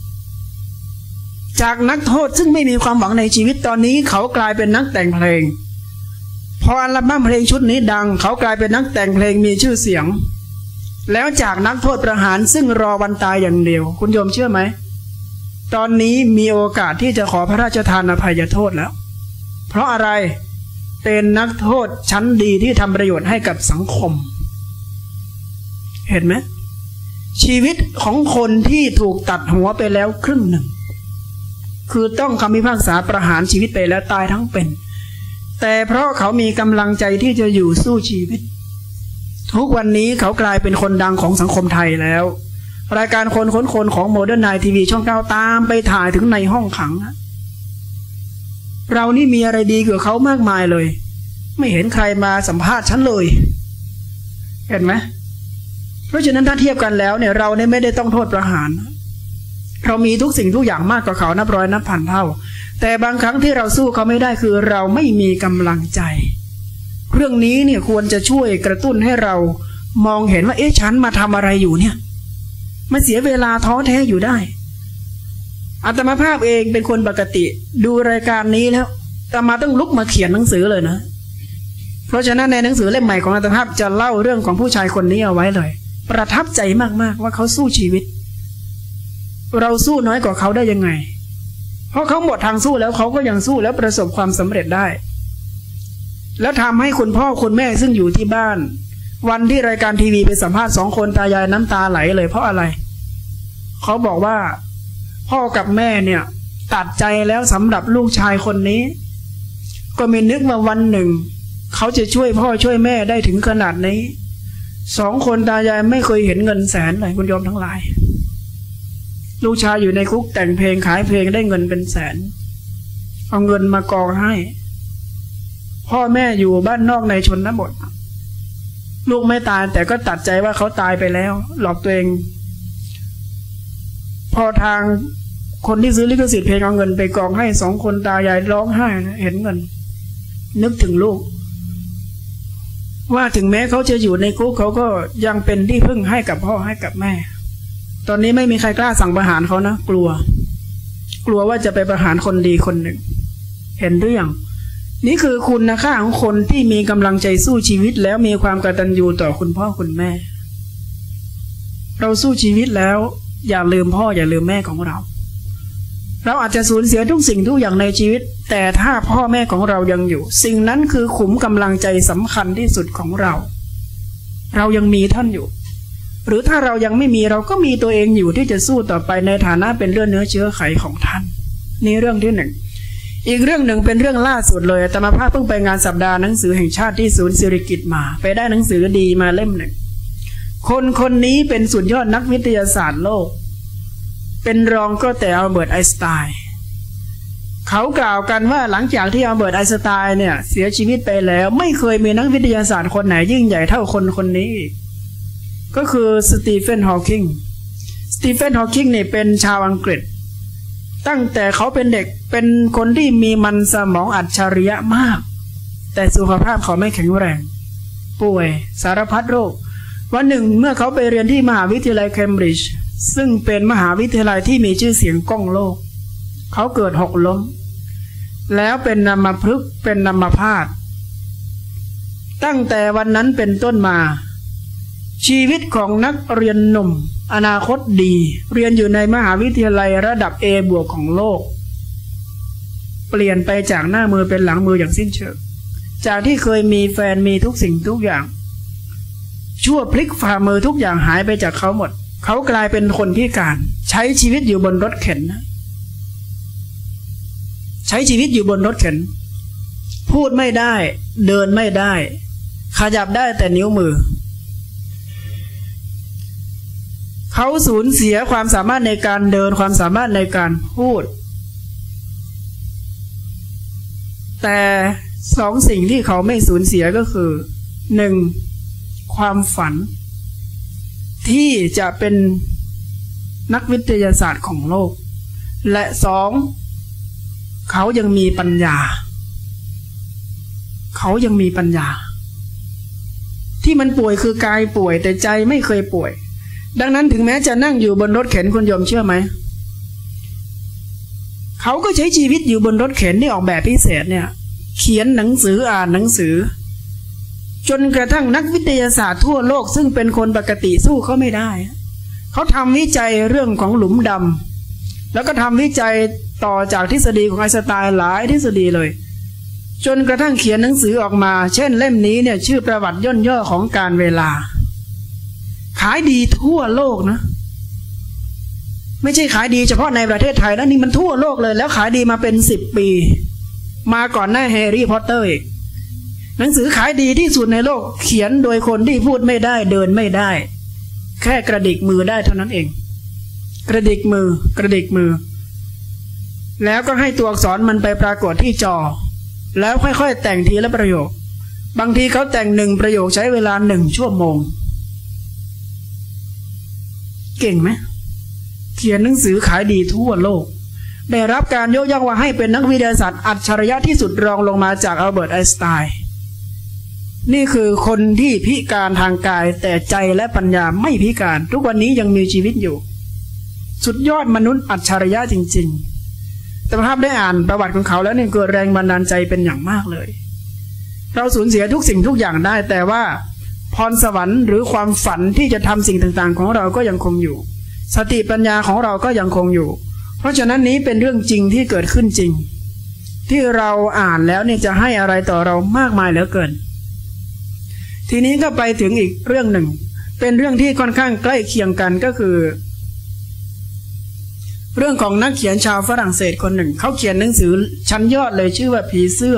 จากนักโทษซึ่งไม่มีความหวังในชีวิตตอนนี้เขากลายเป็นนักแต่งเพลงพออัลบั้มเพลงชุดนี้ดังเขากลายเป็นนักแต่งเพลงมีชื่อเสียงแล้วจากนักโทษประหารซึ่งรอวันตายอย่างเดียวคุณโยมเชื่อไหมตอนนี้มีโอกาสที่จะขอพระราชทานอภัยโทษแล้วเพราะอะไรเป็นนักโทษชั้นดีที่ทำประโยชน์ให้กับสังคมเห็นไหมชีวิตของคนที่ถูกตัดหัวไปแล้วครึ่งหนึ่งคือต้องคำพิพากษาประหารชีวิตไปแล้วตายทั้งเป็นแต่เพราะเขามีกำลังใจที่จะอยู่สู้ชีวิตทุกวันนี้เขากลายเป็นคนดังของสังคมไทยแล้วรายการคนค้นคนของโมเดิร์นไนท์ทีวีช่องเก้าตามไปถ่ายถึงในห้องขังเรานี่มีอะไรดีกว่าเขามากมายเลยไม่เห็นใครมาสัมภาษณ์ฉันเลยเห็นไหมเพราะฉะนั้นถ้าเทียบกันแล้วเนี่ยเราเนี่ยไม่ได้ต้องโทษประหารเรามีทุกสิ่งทุกอย่างมากกว่าเขานับร้อยนับพันเท่าแต่บางครั้งที่เราสู้เขาไม่ได้คือเราไม่มีกำลังใจเรื่องนี้เนี่ยควรจะช่วยกระตุ้นให้เรามองเห็นว่าเอ๊ะฉันมาทำอะไรอยู่เนี่ยมาเสียเวลาท้อแท้อยู่ได้อาตมาภาพเองเป็นคนปกติดูรายการนี้แล้วอาตมาต้องลุกมาเขียนหนังสือเลยนะเพราะฉะนั้นในหนังสือเล่มใหม่ของอาตมาภาพจะเล่าเรื่องของผู้ชายคนนี้เอาไว้เลยประทับใจมากๆว่าเขาสู้ชีวิตเราสู้น้อยกว่าเขาได้ยังไงเพราะเขาหมดทางสู้แล้วเขาก็ยังสู้แล้วประสบความสำเร็จได้แล้วทำให้คุณพ่อคุณแม่ซึ่งอยู่ที่บ้านวันที่รายการทีวีไปสัมภาษณ์สองคนตายายน้ำตาไหลเลยเพราะอะไรเขาบอกว่าพ่อกับแม่เนี่ยตัดใจแล้วสำหรับลูกชายคนนี้ก็ไม่นึกว่าวันหนึ่งเขาจะช่วยพ่อช่วยแม่ได้ถึงขนาดนี้สองคนตายายไม่เคยเห็นเงินแสนเลยคุณโยมทั้งหลายลูกชายอยู่ในคุกแต่งเพลงขายเพลงได้เงินเป็นแสนเอาเงินมากองให้พ่อแม่อยู่บ้านนอกในชนบทลูกไม่ตายแต่ก็ตัดใจว่าเขาตายไปแล้วหลอกตัวเองพอทางคนที่ซื้อลิขสิทธิ์เพลงเอาเงินไปกองให้สองคนตายายร้องไห้นะเห็นเงินนึกถึงลูกว่าถึงแม้เขาจะอยู่ในคุกเขาก็ยังเป็นที่พึ่งให้กับพ่อให้กับแม่ตอนนี้ไม่มีใครกล้าสั่งประหารเขานะกลัวกลัวว่าจะไปประหารคนดีคนหนึ่งเห็นเรื่องนี่คือคุณค่าของคนที่มีกำลังใจสู้ชีวิตแล้วมีความกตัญญูต่อคุณพ่อคุณแม่เราสู้ชีวิตแล้วอย่าลืมพ่ออย่าลืมแม่ของเราเราอาจจะสูญเสียทุกสิ่งทุกอย่างในชีวิตแต่ถ้าพ่อแม่ของเรายังอยู่สิ่งนั้นคือขุมกำลังใจสำคัญที่สุดของเราเรายังมีท่านอยู่หรือถ้าเรายังไม่มีเราก็มีตัวเองอยู่ที่จะสู้ต่อไปในฐานะเป็นเลือดเนื้อเชื้อไขของท่านนี่เรื่องที่หนึ่งอีกเรื่องหนึ่งเป็นเรื่องล่าสุดเลยอาตมาภาพเพิ่งไปงานสัปดาห์หนังสือแห่งชาติที่ศูนย์สิริกิติ์มาไปได้หนังสือดีมาเล่มหนึ่งคนคนนี้เป็นสุดยอดนักวิทยาศาสตร์โลกเป็นรองก็แต่อัลเบิร์ตไอน์สไตน์เขากล่าวกันว่าหลังจากที่อัลเบิร์ตไอน์สไตน์เนี่ยเสียชีวิตไปแล้วไม่เคยมีนักวิทยาศาสตร์คนไหนยิ่งใหญ่เท่าคนคนนี้ก็คือสตีเฟนฮอว์กิงสตีเฟนฮอว์กิงเนี่ยเป็นชาวอังกฤษตั้งแต่เขาเป็นเด็กเป็นคนที่มีมันสมองอัจฉริยะมากแต่สุขภาพเขาไม่แข็งแรงป่วยสารพัดโรควันหนึ่งเมื่อเขาไปเรียนที่มหาวิทยาลัยเคมบริดจ์ซึ่งเป็นมหาวิทยาลัยที่มีชื่อเสียงก้องโลกเขาเกิดหกล้มแล้วเป็นอัมพฤกษ์เป็นอัมพาตตั้งแต่วันนั้นเป็นต้นมาชีวิตของนักเรียนหนุ่มอนาคตดีเรียนอยู่ในมหาวิทยาลัยระดับ A บวกของโลกเปลี่ยนไปจากหน้ามือเป็นหลังมืออย่างสิ้นเชิงจากที่เคยมีแฟนมีทุกสิ่งทุกอย่างชั่วพลิกฝ่ามือทุกอย่างหายไปจากเขาหมดเขากลายเป็นคนพิการใช้ชีวิตอยู่บนรถเข็นนะใช้ชีวิตอยู่บนรถเข็นพูดไม่ได้เดินไม่ได้ขยับได้แต่นิ้วมือเขาสูญเสียความสามารถในการเดินความสามารถในการพูดแต่สองสิ่งที่เขาไม่สูญเสียก็คือหนึ่งความฝันที่จะเป็นนักวิทยาศาสตร์ของโลกและสองเขายังมีปัญญาเขายังมีปัญญาที่มันป่วยคือกายป่วยแต่ใจไม่เคยป่วยดังนั้นถึงแม้จะนั่งอยู่บนรถเข็นคุณโยมเชื่อไหมเขาก็ใช้ชีวิตอยู่บนรถเข็นที่ออกแบบพิเศษเนี่ยเขียนหนังสืออ่านหนังสือจนกระทั่งนักวิทยาศาสตร์ทั่วโลกซึ่งเป็นคนปกติสู้เขาไม่ได้เขาทำวิจัยเรื่องของหลุมดำแล้วก็ทำวิจัยต่อจากทฤษฎีของไอน์สไตน์หลายทฤษฎีเลยจนกระทั่งเขียนหนังสือออกมาเช่นเล่มนี้เนี่ยชื่อประวัติย่นย่อของการเวลาขายดีทั่วโลกนะไม่ใช่ขายดีเฉพาะในประเทศไทยนะนี่มันทั่วโลกเลยแล้วขายดีมาเป็นสิบปีมาก่อนหน้าแฮร์รี่พอตเตอร์อีกหนังสือขายดีที่สุดในโลกเขียนโดยคนที่พูดไม่ได้เดินไม่ได้แค่กระดิกมือได้เท่านั้นเองกระดิกมือกระดิกมือแล้วก็ให้ตัวอักษรมันไปปรากฏที่จอแล้วค่อยๆแต่งทีละประโยคบางทีเขาแต่งหนึ่งประโยคใช้เวลาหนึ่งชั่วโมงเก่งไหมเขียนหนังสือขายดีทั่วโลกได้รับการยกย่องว่าให้เป็นนักวิทยาศาสตร์อัจฉริยะที่สุดรองลงมาจากอัลเบิร์ตไอน์สไตน์นี่คือคนที่พิการทางกายแต่ใจและปัญญาไม่พิการทุกวันนี้ยังมีชีวิตอยู่สุดยอดมนุษย์อัจฉริยะจริงๆแต่ภาพได้อ่านประวัติของเขาแล้วเนี่ยเกิดแรงบันดาลใจเป็นอย่างมากเลยเราสูญเสียทุกสิ่งทุกอย่างได้แต่ว่าพรสวรรค์หรือความฝันที่จะทำสิ่งต่างๆของเราก็ยังคงอยู่สติปัญญาของเราก็ยังคงอยู่เพราะฉะนั้นนี้เป็นเรื่องจริงที่เกิดขึ้นจริงที่เราอ่านแล้วเนี่ยจะให้อะไรต่อเรามากมายเหลือเกินทีนี้ก็ไปถึงอีกเรื่องหนึ่งเป็นเรื่องที่ค่อนข้างใกล้เคียงกันก็คือเรื่องของนักเขียนชาวฝรั่งเศสคนหนึ่งเขาเขียนหนังสือชั้นยอดเลยชื่อว่าผีเสื้อ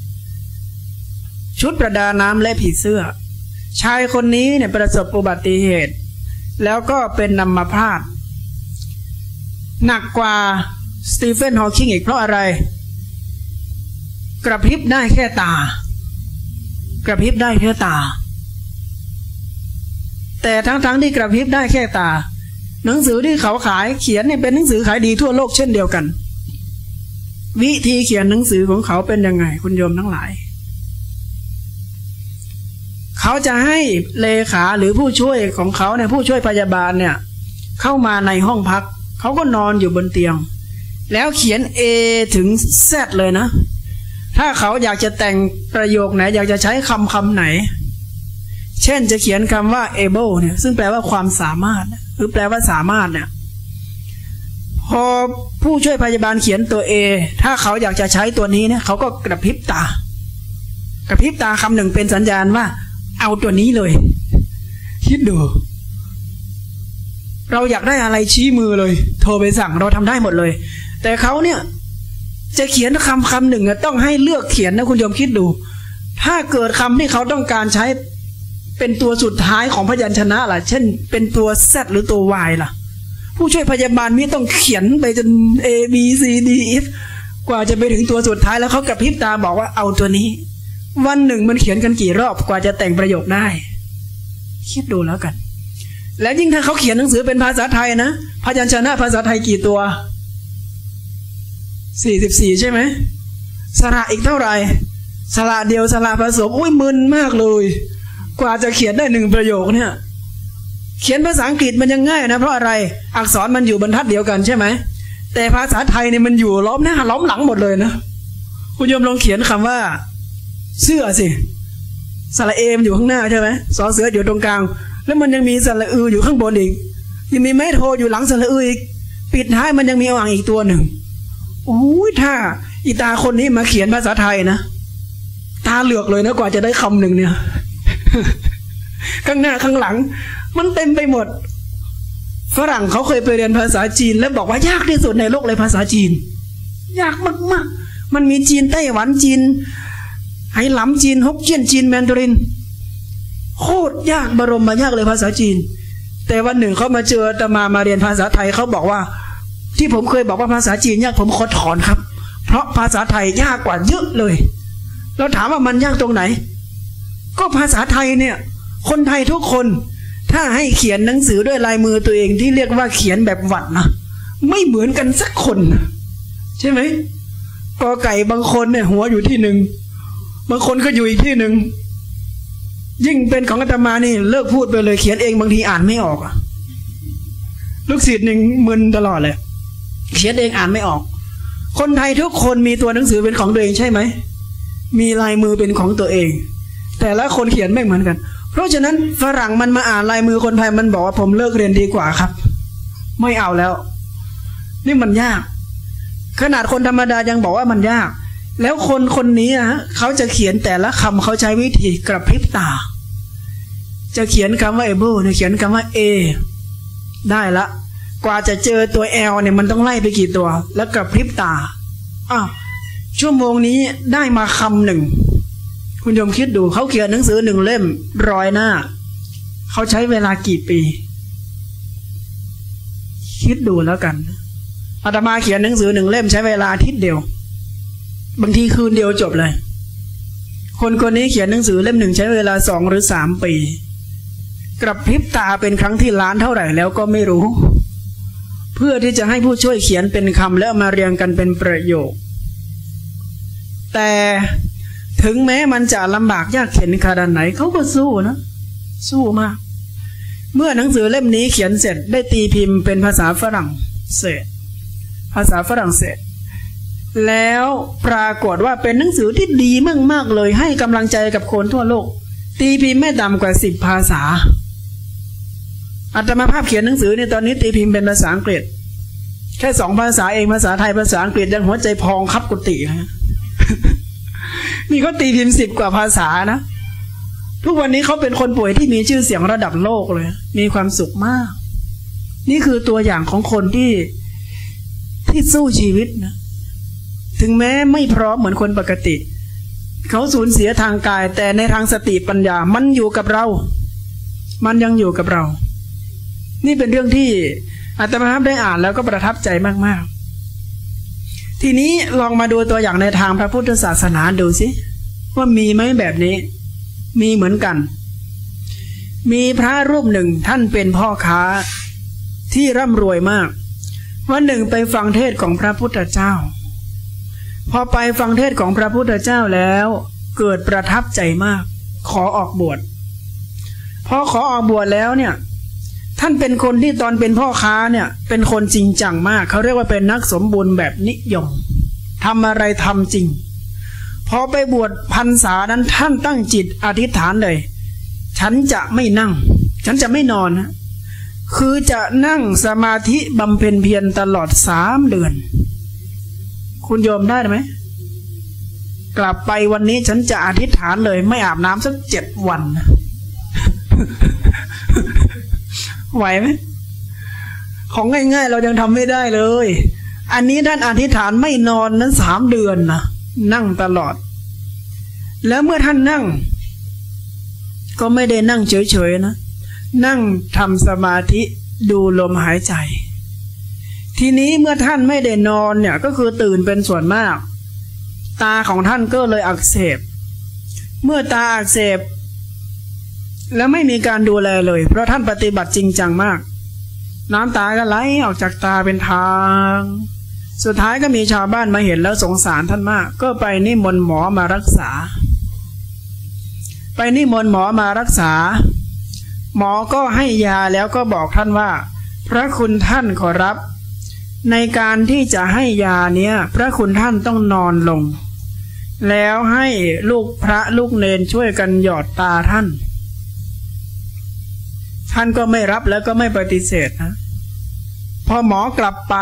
ชุดประดาน้ำและผีเสื้อชายคนนี้เนี่ยประสบอุบัติเหตุแล้วก็เป็นอัมพาตหนักกว่าสตีเฟนฮอว์กิงอีกเพราะอะไรกระพริบได้แค่ตากระพริบได้แค่ตาแต่ทั้งๆที่กระพริบได้แค่ตาหนังสือที่เขาขายเขียนเนี่ยเป็นหนังสือขายดีทั่วโลกเช่นเดียวกันวิธีเขียนหนังสือของเขาเป็นยังไงคุณโยมทั้งหลายเขาจะให้เลขาหรือผู้ช่วยของเขาเนี่ยผู้ช่วยพยาบาลเนี่ยเข้ามาในห้องพักเขาก็นอนอยู่บนเตียงแล้วเขียน A ถึง Z เลยนะถ้าเขาอยากจะแต่งประโยคไหนอยากจะใช้คำคำไหนเช่นจะเขียนคำว่า able เนี่ยซึ่งแปลว่าความสามารถหรือแปลว่าสามารถเนี่ยพอผู้ช่วยพยาบาลเขียนตัว A ถ้าเขาอยากจะใช้ตัวนี้เนี่ยเขาก็กระพริบตากระพริบตาคำหนึ่งเป็นสัญญาณว่าเอาตัวนี้เลยคิดดูเราอยากได้อะไรชี้มือเลยโทรไปสั่งเราทำได้หมดเลยแต่เขาเนี่ยจะเขียนคำคำหนึ่งต้องให้เลือกเขียนนะคุณโยมคิดดูถ้าเกิดคำที่เขาต้องการใช้เป็นตัวสุดท้ายของพยัญชนะล่ะเช่นเป็นตัว Z หรือตัว Y ล่ะผู้ช่วยพยาบาลมีต้องเขียนไปจน A B C D F กว่าจะไปถึงตัวสุดท้ายแล้วเขากระพริบตาบอกว่าเอาตัวนี้วันหนึ่งมันเขียนกันกี่รอบกว่าจะแต่งประโยคได้คิดดูแล้วกันและยิ่งถ้าเขาเขียนหนังสือเป็นภาษาไทยนะพยัญชนะภาษาไทยกี่ตัวสี่สิบสี่ใช่ไหมสระอีกเท่าไหร่สระเดียวสระผสมอุ้ยมึนมากเลยกว่าจะเขียนได้หนึ่งประโยคเนี่ยเขียนภาษาอังกฤษมันยังง่ายนะเพราะอะไรอักษรมันอยู่บรรทัดเดียวกันใช่ไหมแต่ภาษาไทยเนี่ยมันอยู่ล้อมหน้าล้อมหลังหมดเลยนะคุณโยมลองเขียนคำว่าเสื้อสิสระเอมอยู่ข้างหน้าใช่ไหมสอเสืออยู่ตรงกลางแล้วมันยังมีสระอืออยู่ข้างบนอีกยังมีไม้โทอยู่หลังสระอืออีกปิดท้ายมันยังมีอ่างอีกตัวหนึ่งโอ้ยถ้าอีตาคนนี้มาเขียนภาษาไทยนะตาเหลือกเลยนะกว่าจะได้คำหนึ่งเนี่ย ข้างหน้าข้างหลังมันเต็มไปหมดฝรั่งเขาเคยไปเรียนภาษาจีนแล้วบอกว่ายากที่สุดในโลกเลยภาษาจีนยากมากๆมันมีจีนไต้หวันจีนไหหลำจีนฮกเกี้ยนจีนแมนดารินโคตรยากบรมมายากเลยภาษาจีนแต่วันหนึ่งเขามาเจออาตมามาเรียนภาษาไทยเขาบอกว่าที่ผมเคยบอกว่าภาษาจีนยากผมขอถอนครับเพราะภาษาไทยยากกว่าเยอะเลยเราถามว่ามันยากตรงไหนก็ภาษาไทยเนี่ยคนไทยทุกคนถ้าให้เขียนหนังสือด้วยลายมือตัวเองที่เรียกว่าเขียนแบบหวัดนะไม่เหมือนกันสักคนใช่ไหมกอไก่บางคนเนี่ยหัวอยู่ที่หนึ่งบางคนก็อยู่อีกที่หนึ่งยิ่งเป็นของอาตมานี่เลิกพูดไปเลยเขียนเองบางทีอ่านไม่ออกลูกศิษย์หนึ่งมึนตลอดเลยเขียนเองอ่านไม่ออกคนไทยทุกคนมีตัวหนังสือเป็นของตัวเองใช่ไหมมีลายมือเป็นของตัวเองแต่ละคนเขียนไม่เหมือนกันเพราะฉะนั้นฝรั่งมันมาอ่านลายมือคนไทยมันบอกว่าผมเลิกเรียนดีกว่าครับไม่เอาแล้วนี่มันยากขนาดคนธรรมดายังบอกว่ามันยากแล้วคนคนนี้ฮะเขาจะเขียนแต่ละคำเขาใช้วิธีกระพริบตาจะเขียนคำว่า able เนี่ยเขียนคำว่า A ได้ละกว่าจะเจอตัว L เนี่ยมันต้องไล่ไปกี่ตัวแล้วกระพริบตาอ้าวชั่วโมงนี้ได้มาคำหนึ่งคุณโยมคิดดูเขาเขียนหนังสือหนึ่งเล่มร้อยหน้าเขาใช้เวลากี่ปีคิดดูแล้วกันอาตมาเขียนหนังสือหนึ่งเล่มใช้เวลาอาทิตย์เดียวบางทีคืนเดียวจบเลยคนคนนี้เขียนหนังสือเล่มหนึ่งใช้เวลาสองหรือสามปีกระพริบตาเป็นครั้งที่ล้านเท่าไหร่แล้วก็ไม่รู้เพื่อที่จะให้ผู้ช่วยเขียนเป็นคำแล้วมาเรียงกันเป็นประโยคแต่ถึงแม้มันจะลำบากยากเข็ญขนาดไหนเขาก็สู้นะสู้มากเมื่อหนังสือเล่มนี้เขียนเสร็จได้ตีพิมพ์เป็นภาษาฝรั่งเศสภาษาฝรั่งเศสแล้วปรากฏว่าเป็นหนังสือที่ดีมากๆเลยให้กำลังใจกับคนทั่วโลกตีพิมพ์ไม่ต่ำกว่าสิบภาษาอาตมาภาพเขียนหนังสือเนี่ยตอนนี้ตีพิมพ์เป็นภาษาอังกฤษแค่สองภาษาเองภาษาไทยภาษาอังกฤษยังหัวใจพองคับกุฏินะ นี่เขาตีพิมพ์สิบกว่าภาษานะทุกวันนี้เขาเป็นคนป่วยที่มีชื่อเสียงระดับโลกเลยมีความสุขมากนี่คือตัวอย่างของคนที่ที่สู้ชีวิตนะถึงแม้ไม่พร้อมเหมือนคนปกติเขาสูญเสียทางกายแต่ในทางสติปัญญามันอยู่กับเรามันยังอยู่กับเรานี่เป็นเรื่องที่อาตมาได้อ่านแล้วก็ประทับใจมากๆทีนี้ลองมาดูตัวอย่างในทางพระพุทธศาสนาดูสิว่ามีไหมแบบนี้มีเหมือนกันมีพระรูปหนึ่งท่านเป็นพ่อค้าที่ร่ำรวยมากวันหนึ่งไปฟังเทศน์ของพระพุทธเจ้าพอไปฟังเทศน์ของพระพุทธเจ้าแล้วเกิดประทับใจมากขอออกบวชพอขอออกบวชแล้วเนี่ยท่านเป็นคนที่ตอนเป็นพ่อค้าเนี่ยเป็นคนจริงจังมากเขาเรียกว่าเป็นนักสมบูรณ์แบบนิยมทำอะไรทำจริงพอไปบวชพรรษานั้นท่านตั้งจิตอธิษฐานเลยฉันจะไม่นั่งฉันจะไม่นอนนะคือจะนั่งสมาธิบำเพ็ญเพียรตลอดสามเดือนคุณโยมได้ไหมกลับไปวันนี้ฉันจะอธิษฐานเลยไม่อาบน้ำสักเจ็ดวัน ไหวไหมของง่ายๆเรายังทำไม่ได้เลยอันนี้ท่านอธิษฐานไม่นอนนั้นสามเดือนนะนั่งตลอดแล้วเมื่อท่านนั่งก็ไม่ได้นั่งเฉยๆนะนั่งทำสมาธิดูลมหายใจทีนี้เมื่อท่านไม่ได้นอนเนี่ยก็คือตื่นเป็นส่วนมากตาของท่านก็เลยอักเสบเมื่อตาอักเสบแล้วไม่มีการดูแลเลยเพราะท่านปฏิบัติจริงจังมากน้ำตาก็ไหลออกจากตาเป็นทางสุดท้ายก็มีชาวบ้านมาเห็นแล้วสงสารท่านมากก็ไปนิมนต์หมอมารักษาไปนิมนต์หมอมารักษาหมอก็ให้ยาแล้วก็บอกท่านว่าพระคุณท่านขอรับในการที่จะให้ยาเนี้ยพระคุณท่านต้องนอนลงแล้วให้ลูกพระลูกเนนช่วยกันหยอดตาท่านท่านก็ไม่รับแล้วก็ไม่ปฏิเสธนะพอหมอกลับไป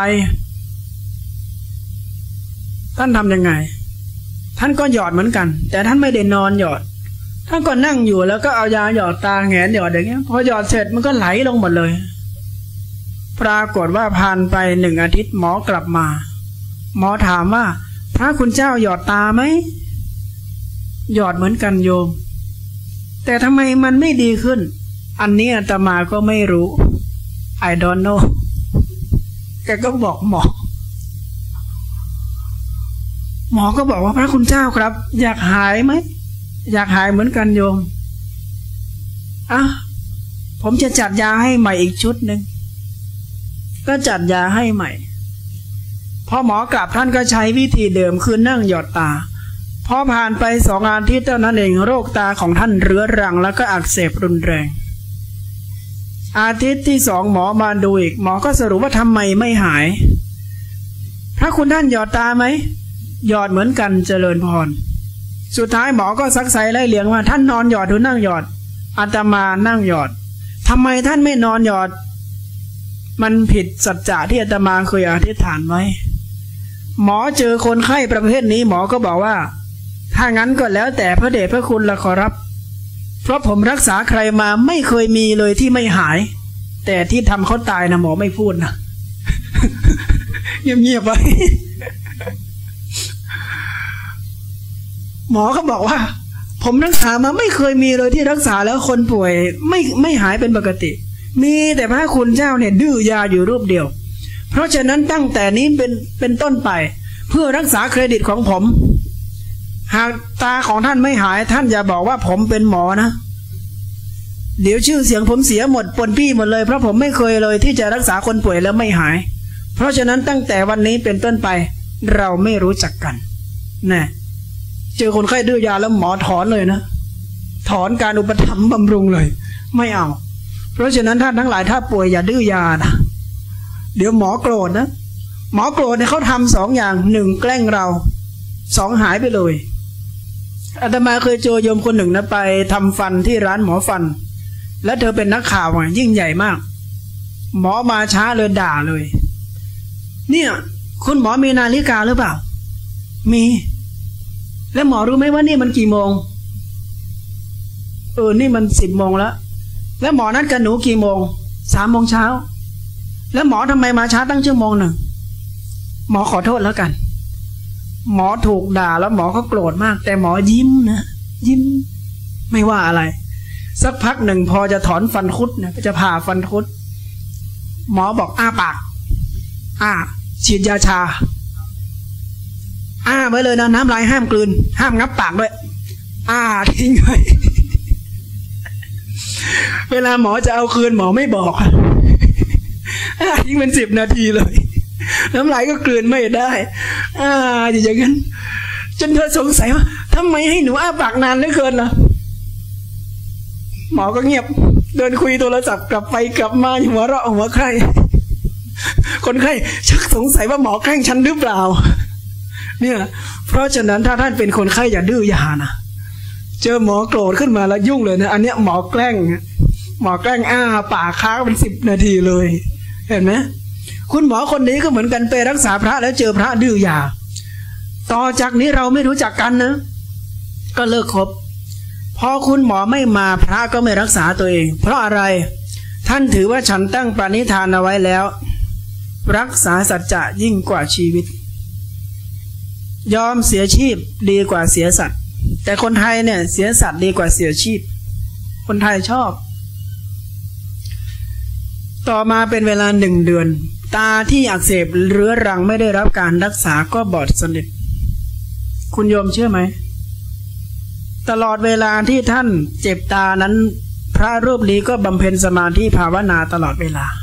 ท่านทำยังไงท่านก็หยอดเหมือนกันแต่ท่านไม่ได้นอนหยอดท่านก็นั่งอยู่แล้วก็เอายาหยอดตาแงนหยอดอย่างเงี้ยพอหยอดเสร็จมันก็ไหลลงหมดเลยปรากฏว่าผ่านไปหนึ่งอาทิตย์หมอกลับมาหมอถามว่าพระคุณเจ้าหยอดตาไหมหยอดเหมือนกันโยมแต่ทำไมมันไม่ดีขึ้นอันนี้อาตมาก็ไม่รู้ I don't know แกก็บอกหมอหมอก็บอกว่าพระคุณเจ้าครับอยากหายไหมอยากหายเหมือนกันโยมอ่ะผมจะจัดยาให้ใหม่อีกชุดหนึ่งก็จัดยาให้ใหม่พอหมอกลับท่านก็ใช้วิธีเดิมคือนั่งหยอดตาพอผ่านไปสองอาทิตย์เท่านั้นเองโรคตาของท่านเรื้อรังแล้วก็อักเสบรุนแรงอาทิตย์ที่สองหมอมาดูอีกหมอก็สรุปว่าทำไมไม่หายพระคุณท่านหยอดตาไหมหยอดเหมือนกันเจริญพรสุดท้ายหมอก็ซักไซไล่เลียงว่าท่านนอนหยอดหรือนั่งหยอดอาตมานั่งหยอดทำไมท่านไม่นอนหยอดมันผิดสัจจะที่อาตมาเคยอธิษฐานไว้หมอเจอคนไข้ประเภทนี้หมอก็บอกว่าถ้างั้นก็แล้วแต่พระเดชพระคุณละขอรับเพราะผมรักษาใครมาไม่เคยมีเลยที่ไม่หายแต่ที่ทำเขาตายนะหมอไม่พูดนะ เงียบๆไป หมอก็บอกว่าผมรักษามาไม่เคยมีเลยที่รักษาแล้วคนป่วยไม่ไม่หายเป็นปกติมีแต่พระคุณเจ้าเนี่ยดื้อยาอยู่รูปเดียวเพราะฉะนั้นตั้งแต่นี้เป็นเป็นต้นไปเพื่อรักษาเครดิตของผมหากตาของท่านไม่หายท่านอย่าบอกว่าผมเป็นหมอนะเดี๋ยวชื่อเสียงผมเสียหมดปนปี้หมดเลยเพราะผมไม่เคยเลยที่จะรักษาคนป่วยแล้วไม่หายเพราะฉะนั้นตั้งแต่วันนี้เป็นต้นไปเราไม่รู้จักกันนะเจอคนไข้ดื้อยาแล้วหมอถอนเลยนะถอนการอุปถัมภ์บำรุงเลยไม่เอาเพราะฉะนั้นท่านทั้งหลายถ้าป่วยอย่าดื้อยานะเดี๋ยวหมอโกรธนะหมอโกรธเนี่ยเขาทำสองอย่างหนึ่งแกล้งเราสองหายไปเลยอาตมาเคยเจอโยมคนหนึ่งนะไปทำฟันที่ร้านหมอฟันและเธอเป็นนักข่าวยิ่งใหญ่มากหมอมาช้าเลยด่าเลยเนี่ยคุณหมอมีนาฬิกาหรือเปล่ามีแล้วหมอรู้ไหมว่านี่มันกี่โมงเออนี่มันสิบโมงแล้วแล้วหมอนัดกับหนูกี่โมงสามโมงเช้าแล้วหมอทำไมมาช้าตั้งชั่วโมงหนึ่งหมอขอโทษแล้วกันหมอถูกด่าแล้วหมอก็โกรธมากแต่หมอยิ้มนะยิ้มไม่ว่าอะไรสักพักหนึ่งพอจะถอนฟันคุดนะจะผ่าฟันคุดหมอบอกอ้าปากอ้าฉีดยาชาอ้าไว้เลยนะน้ำลายห้ามกลืนห้ามงับปากด้วยอ้าทิ้งไว้เวลาหมอจะเอาคืนหมอไม่บอกยิ่งเป็นสิบนาทีเลยน้ำลายก็กลืนไม่ได้อ่าอย่างนั้นจนเธอสงสัยว่าทำไมให้หนูอ้าปากนานเหลือเกินล่ะหมอก็เงียบเดินคุยโทรศัพท์กลับไปกลับมาหัวเราะหัวใครคนไข้ชักสงสัยว่าหมอแกล้งฉันหรือเปล่าเนี่ยเพราะฉะนั้นถ้าท่านเป็นคนไข้อย่าดื้อยานะเจอหมอโกรธขึ้นมาแล้วยุ่งเลยนะอันเนี้ยหมอแกล้งหมอแกล้งอ้าปากค้างเป็นสิบนาทีเลยเห็นไหมคุณหมอคนนี้ก็เหมือนกันไปรักษาพระแล้วเจอพระดื้อยาต่อจากนี้เราไม่รู้จักกันนะก็เลิกคบพอคุณหมอไม่มาพระก็ไม่รักษาตัวเองเพราะอะไรท่านถือว่าฉันตั้งปณิธานเอาไว้แล้วรักษาสัจจะยิ่งกว่าชีวิตยอมเสียชีพดีกว่าเสียสัตว์แต่คนไทยเนี่ยเสียสัตว์ดีกว่าเสียชีพคนไทยชอบต่อมาเป็นเวลาหนึ่งเดือนตาที่อักเสบเรื้อรังไม่ได้รับการรักษาก็บอดสนิทคุณโยมเชื่อไหมตลอดเวลาที่ท่านเจ็บตานั้นพระรูปนี้ก็บำเพ็ญสมาธิภาวนาตลอดเวลา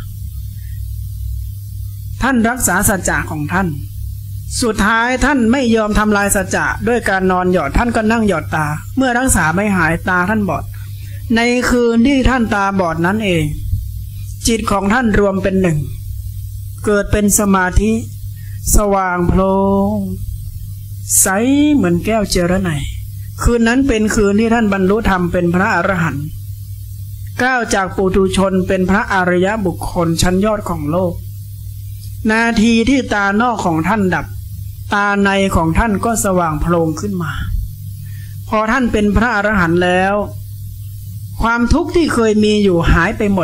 ท่านรักษาสัจจะของท่านสุดท้ายท่านไม่ยอมทำลายสัจจะด้วยการนอนหยอดท่านก็นั่งหยอดตาเมื่อรักษาไม่หายตาท่านบอดในคืนที่ท่านตาบอดนั้นเองจิตของท่านรวมเป็นหนึ่งเกิดเป็นสมาธิสว่างโพลงใสเหมือนแก้วเจรไนคืนนั้นเป็นคืนที่ท่านบรรลุธรรมเป็นพระอรหันต์ก้าวจากปุถุชนเป็นพระอริยบุคคลชั้นยอดของโลกนาทีที่ตานอกของท่านดับตาในของท่านก็สว่างโพลงขึ้นมาพอท่านเป็นพระอรหันต์แล้วความทุกข์ที่เคยมีอยู่หายไปหมด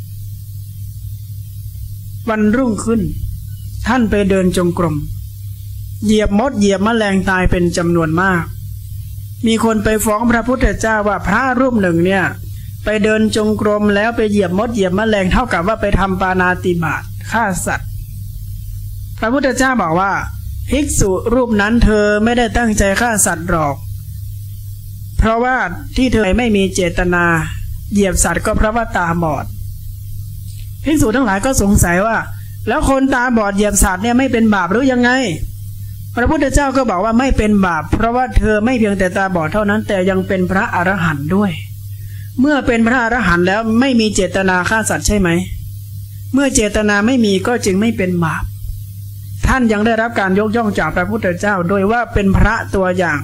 วันรุ่งขึ้นท่านไปเดินจงกรมเหยียบมดเหยียบแมลงตายเป็นจำนวนมากมีคนไปฟ้องพระพุทธเจ้าว่าพระรูปหนึ่งเนี่ยไปเดินจงกรมแล้วไปเหยียบมดเหยียบแมลงเท่ากับว่าไปทำปาณาติบาตฆ่าสัตว์พระพุทธเจ้าบอกว่าภิกษุรูปนั้นเธอไม่ได้ตั้งใจฆ่าสัตว์หรอกเพราะว่าที่เธอไม่มีเจตนาเหยียบสัตว์ก็เพราะว่าตาบอดภิกษุทั้งหลายก็สงสัยว่าแล้วคนตาบอดเหยียบสัตว์เนี่ยไม่เป็นบาปหรือยังไงพระพุทธเจ้าก็บอกว่าไม่เป็นบาปเพราะว่าเธอไม่เพียงแต่ตาบอดเท่านั้นแต่ยังเป็นพระอรหันต์ด้วยเมื่อเป็นพระอรหันต์แล้วไม่มีเจตนาฆ่าสัตว์ใช่ไหมเมื่อเจตนาไม่มีก็จึงไม่เป็นบาปท่านยังได้รับการยกย่องจากพระพุทธเจ้าโดยว่าเป็นพระตัวอย่าง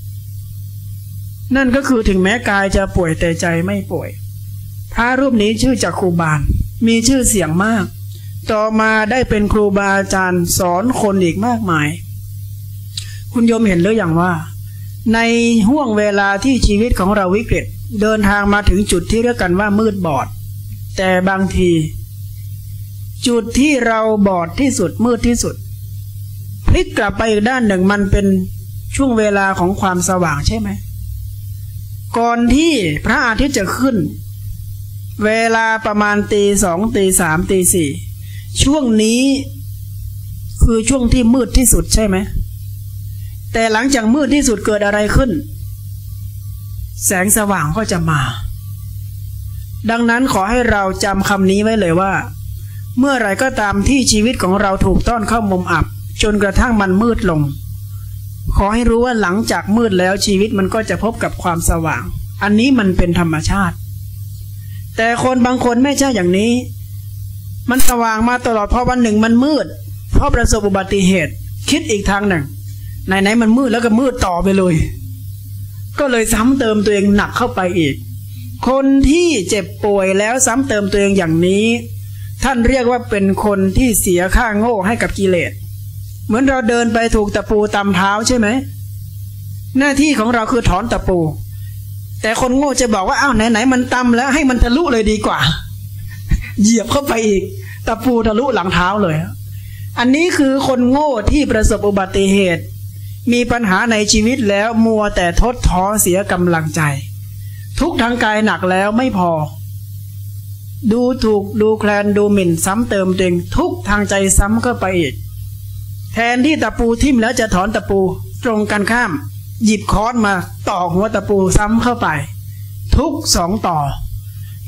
นั่นก็คือถึงแม้กายจะป่วยแต่ใจไม่ป่วยพระรูปนี้ชื่อจักขุบาลมีชื่อเสียงมากต่อมาได้เป็นครูบาอาจารย์สอนคนอีกมากมายคุณโยมเห็นหรือยังว่าในห่วงเวลาที่ชีวิตของเราวิกฤตเดินทางมาถึงจุดที่เรียกกันว่ามืดบอดแต่บางทีจุดที่เราบอดที่สุดมืดที่สุดพลิกกลับไปอีกด้านหนึ่งมันเป็นช่วงเวลาของความสว่างใช่ไหมก่อนที่พระอาทิตย์จะขึ้นเวลาประมาณตีสองตีสามตีสี่ช่วงนี้คือช่วงที่มืดที่สุดใช่ไหมแต่หลังจากมืดที่สุดเกิดอะไรขึ้นแสงสว่างก็จะมาดังนั้นขอให้เราจำคำนี้ไว้เลยว่าเมื่อไรก็ตามที่ชีวิตของเราถูกต้อนเข้ามุมอับจนกระทั่งมันมืดลงขอให้รู้ว่าหลังจากมืดแล้วชีวิตมันก็จะพบกับความสว่างอันนี้มันเป็นธรรมชาติแต่คนบางคนไม่ใช่อย่างนี้มันสว่างมาตลอดพอวันหนึ่งมันมืดเพราะประสบอุบัติเหตุคิดอีกทางหนึ่งไหนๆมันมืดแล้วก็มืดต่อไปเลยก็เลยซ้ำเติมตัวเองหนักเข้าไปอีกคนที่เจ็บป่วยแล้วซ้ำเติมตัวเองอย่างนี้ท่านเรียกว่าเป็นคนที่เสียค่าโง่ให้กับกิเลสเหมือนเราเดินไปถูกตะปูตำเท้าใช่ไหมหน้าที่ของเราคือถอนตะปูแต่คนโง่จะบอกว่าอ้าวไหนๆมันตำแล้วให้มันทะลุเลยดีกว่าเหยียบเข้าไปอีกตะปูทะลุหลังเท้าเลยอันนี้คือคนโง่ที่ประสบอุบัติเหตุมีปัญหาในชีวิตแล้วมัวแต่ทดท้อเสียกำลังใจทุกทางกายหนักแล้วไม่พอดูถูกดูแคลนดูหมิ่นซ้ำเติมตัวเองทุกทางใจซ้ำเข้าไปอีกแทนที่ตะปูทิ่มแล้วจะถอนตะปูตรงกันข้ามหยิบค้อนมาต่อหัวตะปูซ้ำเข้าไปทุกสองต่อ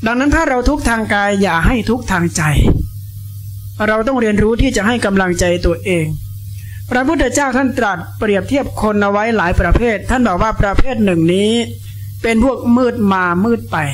ดังนั้นถ้าเราทุกข์ทางกายอย่าให้ทุกข์ทางใจเราต้องเรียนรู้ที่จะให้กำลังใจตัวเองพระพุทธเจ้าท่านตรัสเปรียบเทียบคนเอาไว้หลายประเภทท่านบอกว่าประเภทหนึ่งนี้เป็นพวกมืดมามืดไป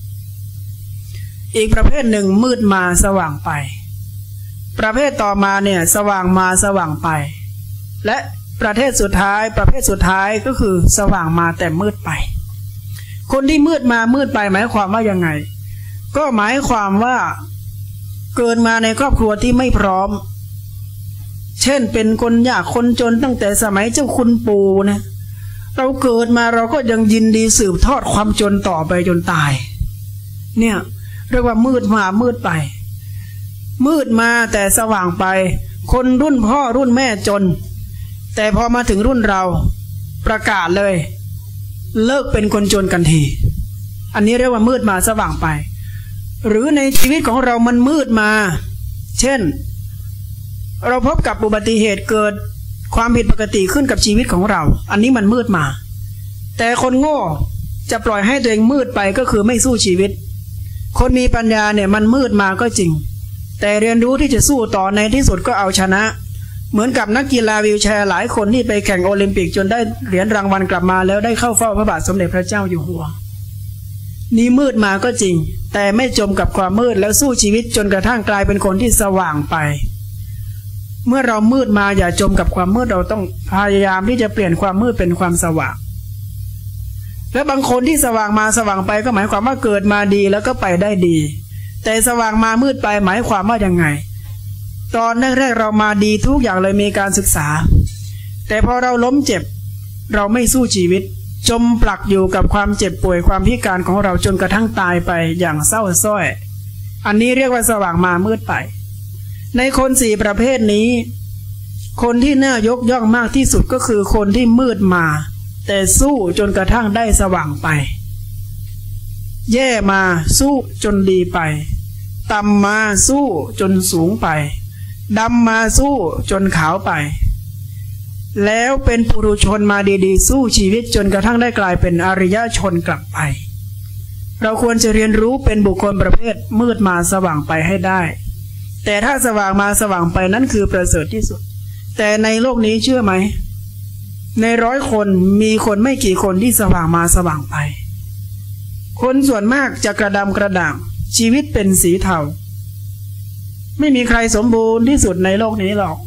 อีกประเภทหนึ่งมืดมาสว่างไปประเภทต่อมาเนี่ยสว่างมาสว่างไปและประเภทสุดท้ายประเภทสุดท้ายก็คือสว่างมาแต่มืดไปคนที่มืดมามืดไปหมายความว่ายังไงก็หมายความว่าเกิดมาในครอบครัวที่ไม่พร้อมเช่นเป็นคนยากคนจนตั้งแต่สมัยเจ้าคุณปู่นะเราเกิดมาเราก็ยังยินดีสืบทอดความจนต่อไปจนตายเนี่ยเรียกว่ามืดมามืดไปมืดมาแต่สว่างไปคนรุ่นพ่อรุ่นแม่จนแต่พอมาถึงรุ่นเราประกาศเลยเลิกเป็นคนจนกันทีอันนี้เรียกว่ามืดมาสว่างไปหรือในชีวิตของเรามันมืดมาเช่นเราพบกับอุบัติเหตุเกิดความผิดปกติขึ้นกับชีวิตของเราอันนี้มันมืดมาแต่คนโง่จะปล่อยให้ตัวเองมืดไปก็คือไม่สู้ชีวิตคนมีปัญญาเนี่ยมันมืดมาก็จริงแต่เรียนรู้ที่จะสู้ต่อในที่สุดก็เอาชนะเหมือนกับนักกีฬาวีลแชร์หลายคนที่ไปแข่งโอลิมปิกจนได้เหรียญรางวัลกลับมาแล้วได้เข้าเฝ้าพระบาทสมเด็จพระเจ้าอยู่หัวนี่มืดมาก็จริงแต่ไม่จมกับความมืดแล้วสู้ชีวิตจนกระทั่งกลายเป็นคนที่สว่างไปเมื่อเรามืดมาอย่าจมกับความมืดเราต้องพยายามที่จะเปลี่ยนความมืดเป็นความสว่างและบางคนที่สว่างมาสว่างไปก็หมายความว่าเกิดมาดีแล้วก็ไปได้ดีแต่สว่างมามืดไปหมายความว่ายังไงตอนแรกๆเรามาดีทุกอย่างเลยมีการศึกษาแต่พอเราล้มเจ็บเราไม่สู้ชีวิตจมปลักอยู่กับความเจ็บป่วยความพิการของเราจนกระทั่งตายไปอย่างเศร้าส้อยอันนี้เรียกว่าสว่างมามืดไปในคนสี่ประเภทนี้คนที่น่ายกย่องมากที่สุดก็คือคนที่มืดมาแต่สู้จนกระทั่งได้สว่างไปแย่มาสู้จนดีไปต่ำมาสู้จนสูงไปดำมาสู้จนขาวไปแล้วเป็นปุถุชนมาดีๆสู้ชีวิตจนกระทั่งได้กลายเป็นอริยชนกลับไปเราควรจะเรียนรู้เป็นบุคคลประเภทมืดมาสว่างไปให้ได้แต่ถ้าสว่างมาสว่างไปนั้นคือประเสริฐที่สุดแต่ในโลกนี้เชื่อไหมในร้อยคนมีคนไม่กี่คนที่สว่างมาสว่างไปคนส่วนมากจะกระดำกระด่างชีวิตเป็นสีเทาไม่มีใครสมบูรณ์ที่สุดในโลกนี้หรอก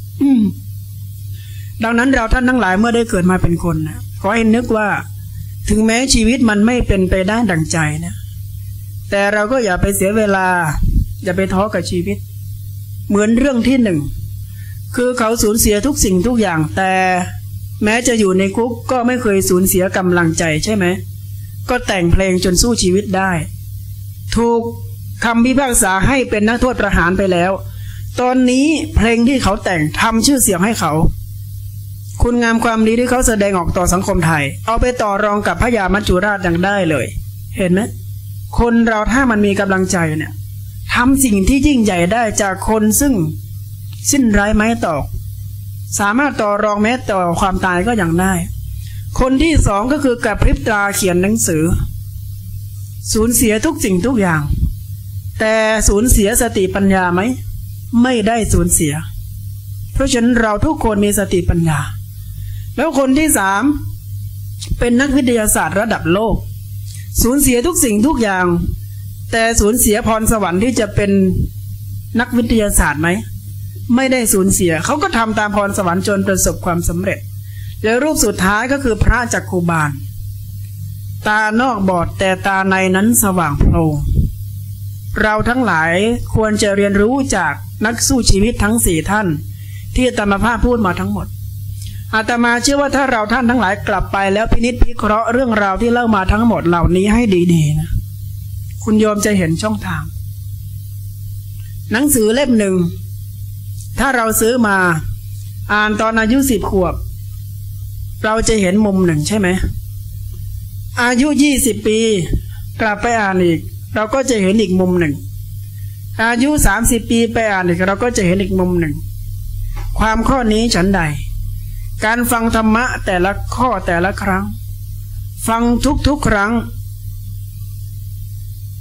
ดังนั้นเราท่านทั้งหลายเมื่อได้เกิดมาเป็นคนนะขอให้นึกว่าถึงแม้ชีวิตมันไม่เป็นไปได้ดังใจนะแต่เราก็อย่าไปเสียเวลาอย่าไปท้อกับชีวิตเหมือนเรื่องที่หนึ่งคือเขาสูญเสียทุกสิ่งทุกอย่างแต่แม้จะอยู่ในคุกก็ไม่เคยสูญเสียกำลังใจใช่ไหมก็แต่งเพลงจนสู้ชีวิตได้ถูกคำพิพากษาให้เป็นนักโทษประหารไปแล้วตอนนี้เพลงที่เขาแต่งทำชื่อเสียงให้เขาคุณงามความดีที่เขาแสดงออกต่อสังคมไทยเอาไปต่อรองกับพระยามัจจุราชยังได้เลยเห็นไหมคนเราถ้ามันมีกำลังใจเนี่ยทำสิ่งที่ยิ่งใหญ่ได้จากคนซึ่งสิ้นไร้ไม้ตอกสามารถต่อรองแม้ต่อความตายก็ยังได้คนที่สองก็คือกับพริบตาเขียนหนังสือสูญเสียทุกสิ่งทุกอย่างแต่สูญเสียสติปัญญาไหมไม่ได้สูญเสียเพราะฉะนั้นเราทุกคนมีสติปัญญาแล้วคนที่สามเป็นนักวิทยาศาสตร์ระดับโลกสูญเสียทุกสิ่งทุกอย่างแต่สูญเสียพรสวรรค์ที่จะเป็นนักวิทยาศาสตร์ไหมไม่ได้สูญเสียเขาก็ทำตามพรสวรรค์จนประสบความสำเร็จแล้วรูปสุดท้ายก็คือพระจักขุบาลตานอกบอดแต่ตาในนั้นสว่างโพลงเราทั้งหลายควรจะเรียนรู้จากนักสู้ชีวิตทั้งสี่ท่านที่อาตมาภาพพูดมาทั้งหมดอาตมาเชื่อว่าถ้าเราท่านทั้งหลายกลับไปแล้วพินิจพิเคราะห์เรื่องราวที่เล่ามาทั้งหมดเหล่านี้ให้ดีๆนะคุณโยมจะเห็นช่องทางหนังสือเล่มหนึ่งถ้าเราซื้อมาอ่านตอนอายุสิบขวบเราจะเห็นมุมหนึ่งใช่ไหมอายุยี่สิบปีกลับไปอ่านอีกเราก็จะเห็นอีกมุมหนึ่งอายุสามสิบปีไปอ่านอีกเราก็จะเห็นอีกมุมหนึ่งความข้อนี้ฉันใดการฟังธรรมะแต่ละข้อแต่ละครั้งฟังทุกๆครั้ง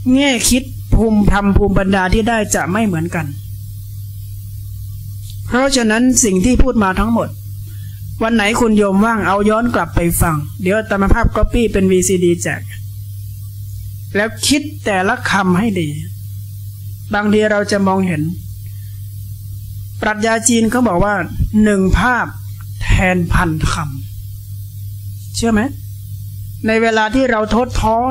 แง่คิดภูมิธรรมภูมิปัญญาที่ได้จะไม่เหมือนกันเพราะฉะนั้นสิ่งที่พูดมาทั้งหมดวันไหนคุณโยมว่างเอาย้อนกลับไปฟังเดี๋ยวอาตมาภาพก๊อปปี้เป็น วี ซี ดี แจกแล้วคิดแต่ละคำให้ดีบางทีเราจะมองเห็นปรัชญาจีนเขาบอกว่าหนึ่งภาพแทนพันคำเชื่อไหมในเวลาที่เราท้อท้อ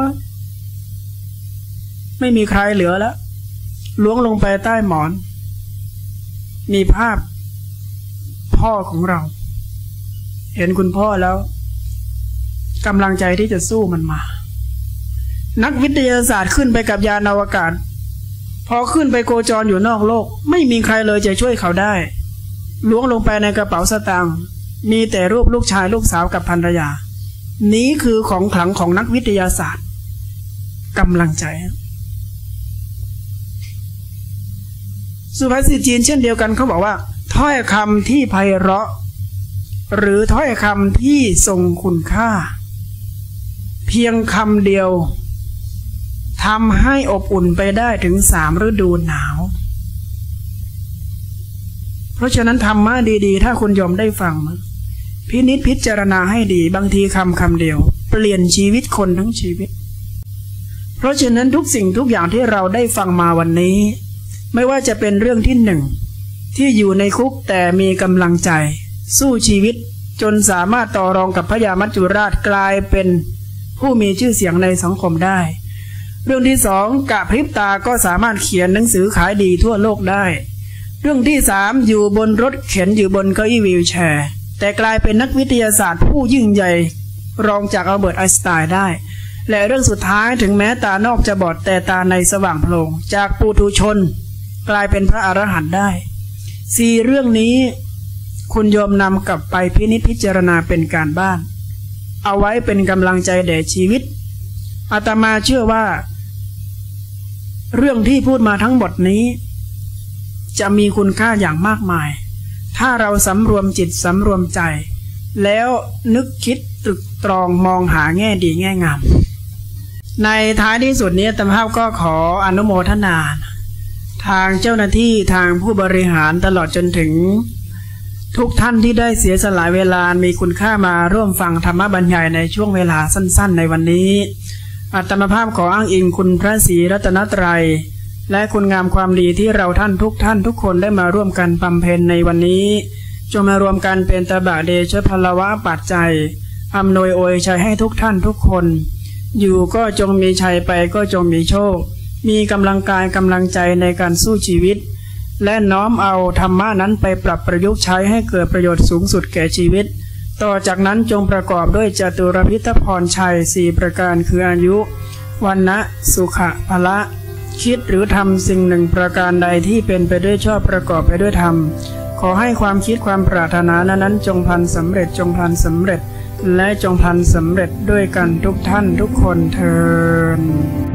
ไม่มีใครเหลือแล้วล้วงลงไปใต้หมอนมีภาพพ่อของเราเห็นคุณพ่อแล้วกำลังใจที่จะสู้มันมานักวิทยาศาสตร์ขึ้นไปกับยานอวกาศพอขึ้นไปโคจรอยู่นอกโลกไม่มีใครเลยจะช่วยเขาได้ล้วงลงไปในกระเป๋าสตางค์มีแต่รูปลูกชายลูกสาวกับภรรยานี้คือของขลังของนักวิทยาศาสตร์กำลังใจสุภาษิตจีนเช่นเดียวกันเขาบอกว่าถ้อยคำที่ไพเราะหรือถ้อยคำที่ทรงคุณค่าเพียงคำเดียวทำให้อบอุ่นไปได้ถึงสามฤดูหนาวเพราะฉะนั้นธรรมะดีๆถ้าคุณยอมได้ฟังพินิจพิจารณาให้ดีบางทีคำคำเดียวเปลี่ยนชีวิตคนทั้งชีวิตเพราะฉะนั้นทุกสิ่งทุกอย่างที่เราได้ฟังมาวันนี้ไม่ว่าจะเป็นเรื่องที่หนึ่งที่อยู่ในคุกแต่มีกำลังใจสู้ชีวิตจนสามารถต่อรองกับพญามัจจุราชกลายเป็นผู้มีชื่อเสียงในสังคมได้เรื่องที่สองกะพริบตาก็สามารถเขียนหนังสือขายดีทั่วโลกได้เรื่องที่สามอยู่บนรถเข็นอยู่บนเก้าอี้วีลแชร์แต่กลายเป็นนักวิทยาศาสตร์ผู้ยิ่งใหญ่รองจากอัลเบิร์ตไอน์สไตน์ได้และเรื่องสุดท้ายถึงแม้ตานอกจะบอดแต่ตาในสว่างโพลงจากปุถุชนกลายเป็นพระอรหันต์ได้สี่เรื่องนี้คุณโยมนำกลับไปพินิจพิจารณาเป็นการบ้านเอาไว้เป็นกำลังใจแด่ชีวิตอาตมาเชื่อว่าเรื่องที่พูดมาทั้งหมดนี้จะมีคุณค่าอย่างมากมายถ้าเราสำรวมจิตสำรวมใจแล้วนึกคิดตรึกตรองมองหาแง่ดีแง่งามในท้ายที่สุดนี้อาตมาก็ขออนุโมทนาทางเจ้าหน้าที่ทางผู้บริหารตลอดจนถึงทุกท่านที่ได้เสียสละเวลามีคุณค่ามาร่วมฟังธรรมบรรยายในช่วงเวลาสั้นๆในวันนี้อาตมาภาพขออ้างอิงคุณพระศรีรัตนตรัยและคุณงามความดีที่เราท่านทุกท่านทุกคนได้มาร่วมกันบำเพ็ญในวันนี้จงมารวมกันเป็นตบะเดชะพลวะปัจจัยอำนวยอวยชัยให้ทุกท่านทุกคนอยู่ก็จงมีชัยไปก็จงมีโชคมีกำลังกายกำลังใจในการสู้ชีวิตและน้อมเอาธรรมะนั้นไปปรับประยุกต์ใช้ให้เกิดประโยชน์สูงสุดแก่ชีวิตต่อจากนั้นจงประกอบด้วยจตุรพิทพรชัยสี่ประการคืออายุวันนะสุขะพละคิดหรือทำสิ่งหนึ่งประการใดที่เป็นไปด้วยชอบประกอบไปด้วยธรรมขอให้ความคิดความปรารถนานั้นจงพลันสำเร็จจงพลันสำเร็จและจงพลันสำเร็จด้วยกันทุกท่านทุกคนเทอญ